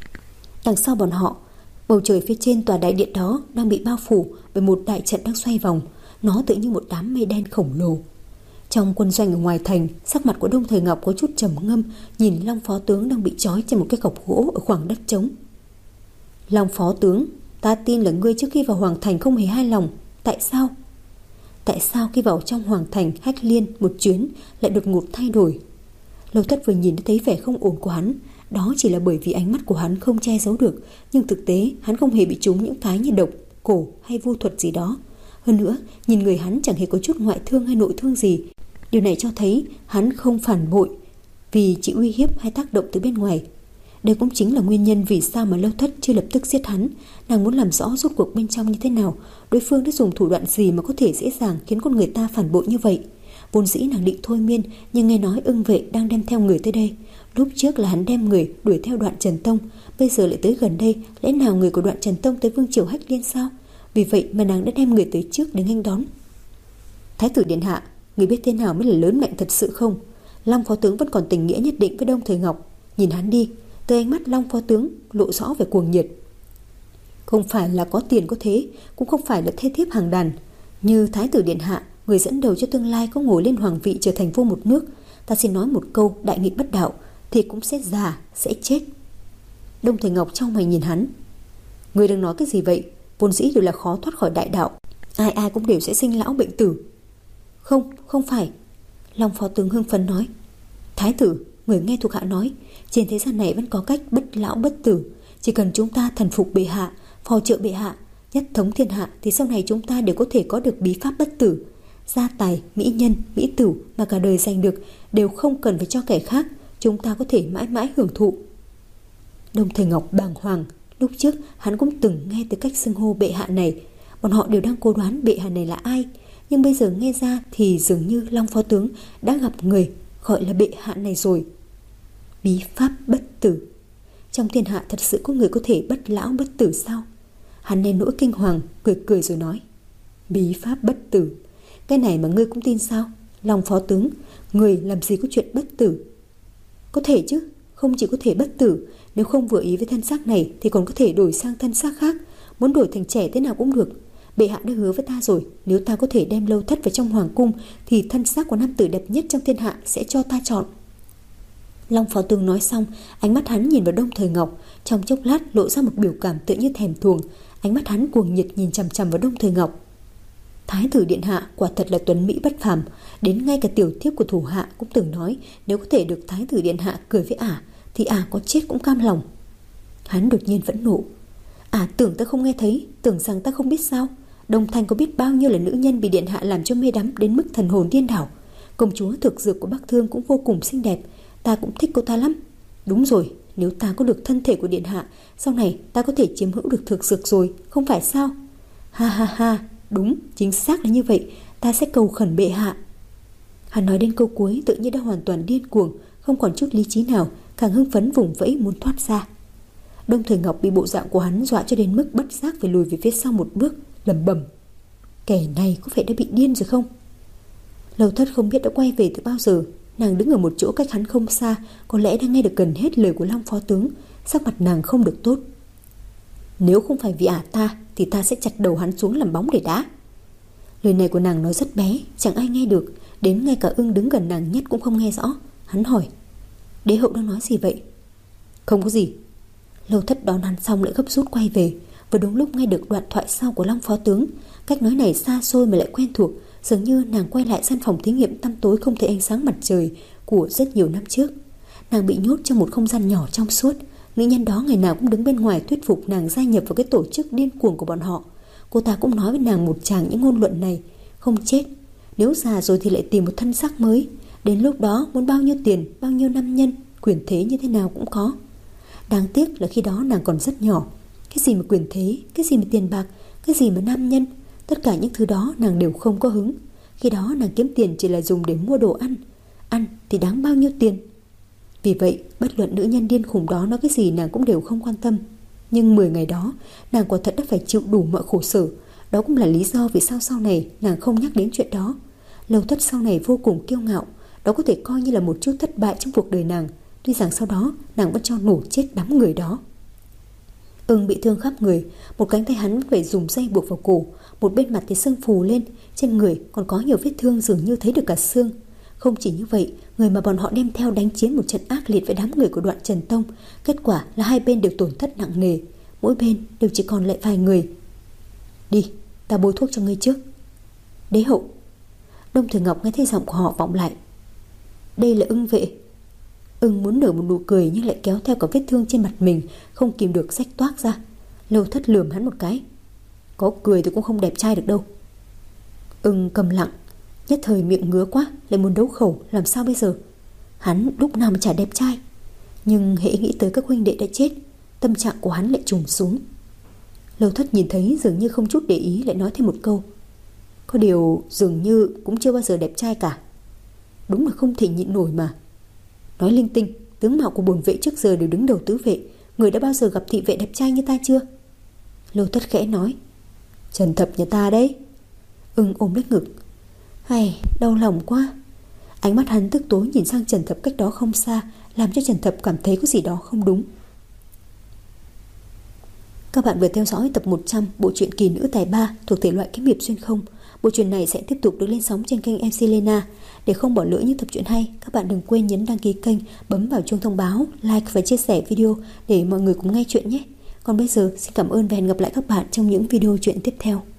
Đằng sau bọn họ, bầu trời phía trên tòa đại điện đó đang bị bao phủ bởi một đại trận đang xoay vòng. Nó tự như một đám mây đen khổng lồ. Trong quân doanh ở ngoài thành, sắc mặt của Đông Thời Ngọc có chút trầm ngâm, nhìn Long phó tướng đang bị trói trên một cái cọc gỗ ở khoảng đất trống. Long phó tướng, ta tin là ngươi trước khi vào hoàng thành không hề hài lòng. Tại sao? Tại sao khi vào trong hoàng thành Hách Liên một chuyến lại đột ngột thay đổi? Lâu Thất vừa nhìn thấy vẻ không ổn của hắn. Đó chỉ là bởi vì ánh mắt của hắn không che giấu được. Nhưng thực tế hắn không hề bị trúng những cái như độc, cổ hay vu thuật gì đó. Hơn nữa, nhìn người hắn chẳng hề có chút ngoại thương hay nội thương gì. Điều này cho thấy hắn không phản bội vì chịu uy hiếp hay tác động từ bên ngoài. Đây cũng chính là nguyên nhân vì sao mà Lâu Thất chưa lập tức giết hắn. Nàng muốn làm rõ rốt cuộc bên trong như thế nào, đối phương đã dùng thủ đoạn gì mà có thể dễ dàng khiến con người ta phản bội như vậy. Vốn dĩ nàng định thôi miên, nhưng nghe nói Ưng Vệ đang đem theo người tới đây. Lúc trước là hắn đem người đuổi theo Đoạn Trần Tông, bây giờ lại tới gần đây. Lẽ nào người của Đoạn Trần Tông tới vương triều Hách Liên sao? Vì vậy mà nàng đã đem người tới trước để nghênh đón. Thái tử điện hạ, người biết thế nào mới là lớn mạnh thật sự không? Long phó tướng vẫn còn tình nghĩa nhất định với Đông Thời Ngọc. Nhìn hắn đi, từ ánh mắt Long phó tướng lộ rõ về cuồng nhiệt. Không phải là có tiền có thế, cũng không phải là thê thiếp hàng đàn. Như Thái tử điện hạ, người dẫn đầu cho tương lai có ngồi lên hoàng vị trở thành vua một nước, ta xin nói một câu đại nghịch bất đạo thì cũng sẽ già, sẽ chết. Đông Thời Ngọc trong mày nhìn hắn. Người đang nói cái gì vậy? Vốn dĩ đều là khó thoát khỏi đại đạo. Ai ai cũng đều sẽ sinh lão bệnh tử. Không, không phải. Long phó tướng hưng phấn nói. Thái tử, người nghe thuộc hạ nói, trên thế gian này vẫn có cách bất lão bất tử. Chỉ cần chúng ta thần phục bệ hạ, phò trợ bệ hạ, nhất thống thiên hạ, thì sau này chúng ta đều có thể có được bí pháp bất tử. Gia tài, mỹ nhân, mỹ tử mà cả đời giành được đều không cần phải cho kẻ khác. Chúng ta có thể mãi mãi hưởng thụ. Đông Thời Ngọc bàng hoàng. Lúc trước hắn cũng từng nghe từ cách xưng hô bệ hạ này. Bọn họ đều đang cố đoán bệ hạ này là ai. Nhưng bây giờ nghe ra thì dường như Long phó tướng đã gặp người gọi là bệ hạ này rồi. Bí pháp bất tử. Trong thiên hạ thật sự có người có thể bất lão bất tử sao? Hắn nên nỗi kinh hoàng, cười cười rồi nói. Bí pháp bất tử. Cái này mà ngươi cũng tin sao? Long phó tướng, người làm gì có chuyện bất tử? Có thể chứ, không chỉ có thể bất tử. Nếu không vừa ý với thân xác này thì còn có thể đổi sang thân xác khác. Muốn đổi thành trẻ thế nào cũng được. Bệ hạ đã hứa với ta rồi, nếu ta có thể đem Lâu Thất vào trong hoàng cung thì thân xác của nam tử đẹp nhất trong thiên hạ sẽ cho ta chọn. Long Phó Tướng nói xong, ánh mắt hắn nhìn vào Đông Thời Ngọc, trong chốc lát lộ ra một biểu cảm tựa như thèm thuồng. Ánh mắt hắn cuồng nhiệt nhìn chằm chằm vào Đông Thời Ngọc. Thái tử điện hạ quả thật là tuấn mỹ bất phàm, đến ngay cả tiểu thiếp của thủ hạ cũng từng nói nếu có thể được thái tử điện hạ cười với ả thì ả có chết cũng cam lòng. Hắn đột nhiên phẫn nộ. Ả tưởng ta không nghe thấy, tưởng rằng ta không biết sao? Đông Thanh có biết bao nhiêu là nữ nhân bị điện hạ làm cho mê đắm đến mức thần hồn điên đảo. Công chúa thực dược của Bắc Thương cũng vô cùng xinh đẹp, ta cũng thích cô ta lắm. Đúng rồi, nếu ta có được thân thể của điện hạ, sau này ta có thể chiếm hữu được thực dược rồi, không phải sao? Ha ha ha, đúng, chính xác là như vậy, ta sẽ cầu khẩn bệ hạ. Hắn nói đến câu cuối tự nhiên đã hoàn toàn điên cuồng, không còn chút lý trí nào, càng hưng phấn vùng vẫy muốn thoát ra. Đông Thời Ngọc bị bộ dạng của hắn dọa cho đến mức bất giác phải lùi về phía sau một bước, lẩm bẩm: kẻ này có phải đã bị điên rồi không? Lầu Thất không biết đã quay về từ bao giờ. Nàng đứng ở một chỗ cách hắn không xa, có lẽ đã nghe được gần hết lời của Long Phó Tướng. Sắc mặt nàng không được tốt. Nếu không phải vì ả ta thì ta sẽ chặt đầu hắn xuống làm bóng để đá. Lời này của nàng nói rất bé, chẳng ai nghe được, đến ngay cả Ưng đứng gần nàng nhất cũng không nghe rõ. Hắn hỏi: đế hậu đang nói gì vậy? Không có gì. Lầu Thất đón hắn xong lại gấp rút quay về. Và đúng lúc nghe được đoạn thoại sau của Long Phó Tướng. Cách nói này xa xôi mà lại quen thuộc, dường như nàng quay lại gian phòng thí nghiệm tăm tối không thấy ánh sáng mặt trời của rất nhiều năm trước. Nàng bị nhốt trong một không gian nhỏ trong suốt. Nữ nhân đó ngày nào cũng đứng bên ngoài thuyết phục nàng gia nhập vào cái tổ chức điên cuồng của bọn họ. Cô ta cũng nói với nàng một tràng những ngôn luận này: không chết, nếu già rồi thì lại tìm một thân xác mới. Đến lúc đó muốn bao nhiêu tiền, bao nhiêu nam nhân, quyền thế như thế nào cũng có. Đáng tiếc là khi đó nàng còn rất nhỏ. Cái gì mà quyền thế, cái gì mà tiền bạc, cái gì mà nam nhân, tất cả những thứ đó nàng đều không có hứng. Khi đó nàng kiếm tiền chỉ là dùng để mua đồ ăn. Ăn thì đáng bao nhiêu tiền. Vì vậy bất luận nữ nhân điên khủng đó nói cái gì nàng cũng đều không quan tâm. Nhưng mười ngày đó nàng quả thật đã phải chịu đủ mọi khổ sở. Đó cũng là lý do vì sao sau này nàng không nhắc đến chuyện đó. Lầu Thất sau này vô cùng kiêu ngạo. Đó có thể coi như là một chút thất bại trong cuộc đời nàng. Tuy rằng sau đó nàng vẫn cho nổ chết đám người đó. Ưng bị thương khắp người, một cánh tay hắn phải dùng dây buộc vào cổ, một bên mặt thì sưng phù lên, trên người còn có nhiều vết thương dường như thấy được cả xương. Không chỉ như vậy, người mà bọn họ đem theo đánh chiến một trận ác liệt với đám người của Đoạn Trần Tông, kết quả là hai bên đều tổn thất nặng nề, mỗi bên đều chỉ còn lại vài người. Đi, ta bôi thuốc cho ngươi trước. Đế hậu. Đông Thời Ngọc nghe thấy giọng của họ vọng lại. Đây là Ưng vệ. Ưng muốn nở một nụ cười nhưng lại kéo theo cả vết thương trên mặt mình, không kìm được rách toác ra. Lầu Thất lườm hắn một cái. Có cười thì cũng không đẹp trai được đâu. Ưng cầm lặng, nhất thời miệng ngứa quá, lại muốn đấu khẩu, làm sao bây giờ? Hắn lúc nào mà chả đẹp trai. Nhưng hễ nghĩ tới các huynh đệ đã chết, tâm trạng của hắn lại trùng xuống. Lầu Thất nhìn thấy dường như không chút để ý, lại nói thêm một câu. Có điều dường như cũng chưa bao giờ đẹp trai cả. Đúng là không thể nhịn nổi mà. Nói linh tinh, tướng mạo của bổn vệ trước giờ đều đứng đầu tứ vệ. Người đã bao giờ gặp thị vệ đẹp trai như ta chưa? Lầu Thất khẽ nói. Trần Thập nhà ta đấy. Ưng ôm lấy ngực. Hay, đau lòng quá. Ánh mắt hắn tức tối nhìn sang Trần Thập cách đó không xa, làm cho Trần Thập cảm thấy có gì đó không đúng. Các bạn vừa theo dõi tập một trăm bộ truyện Kỳ Nữ Tài Ba thuộc thể loại kiếm hiệp xuyên không. Bộ truyện này sẽ tiếp tục được lên sóng trên kênh em xê Lena. Để không bỏ lỡ những tập truyện hay, các bạn đừng quên nhấn đăng ký kênh, bấm vào chuông thông báo, like và chia sẻ video để mọi người cùng nghe chuyện nhé. Còn bây giờ xin cảm ơn và hẹn gặp lại các bạn trong những video truyện tiếp theo.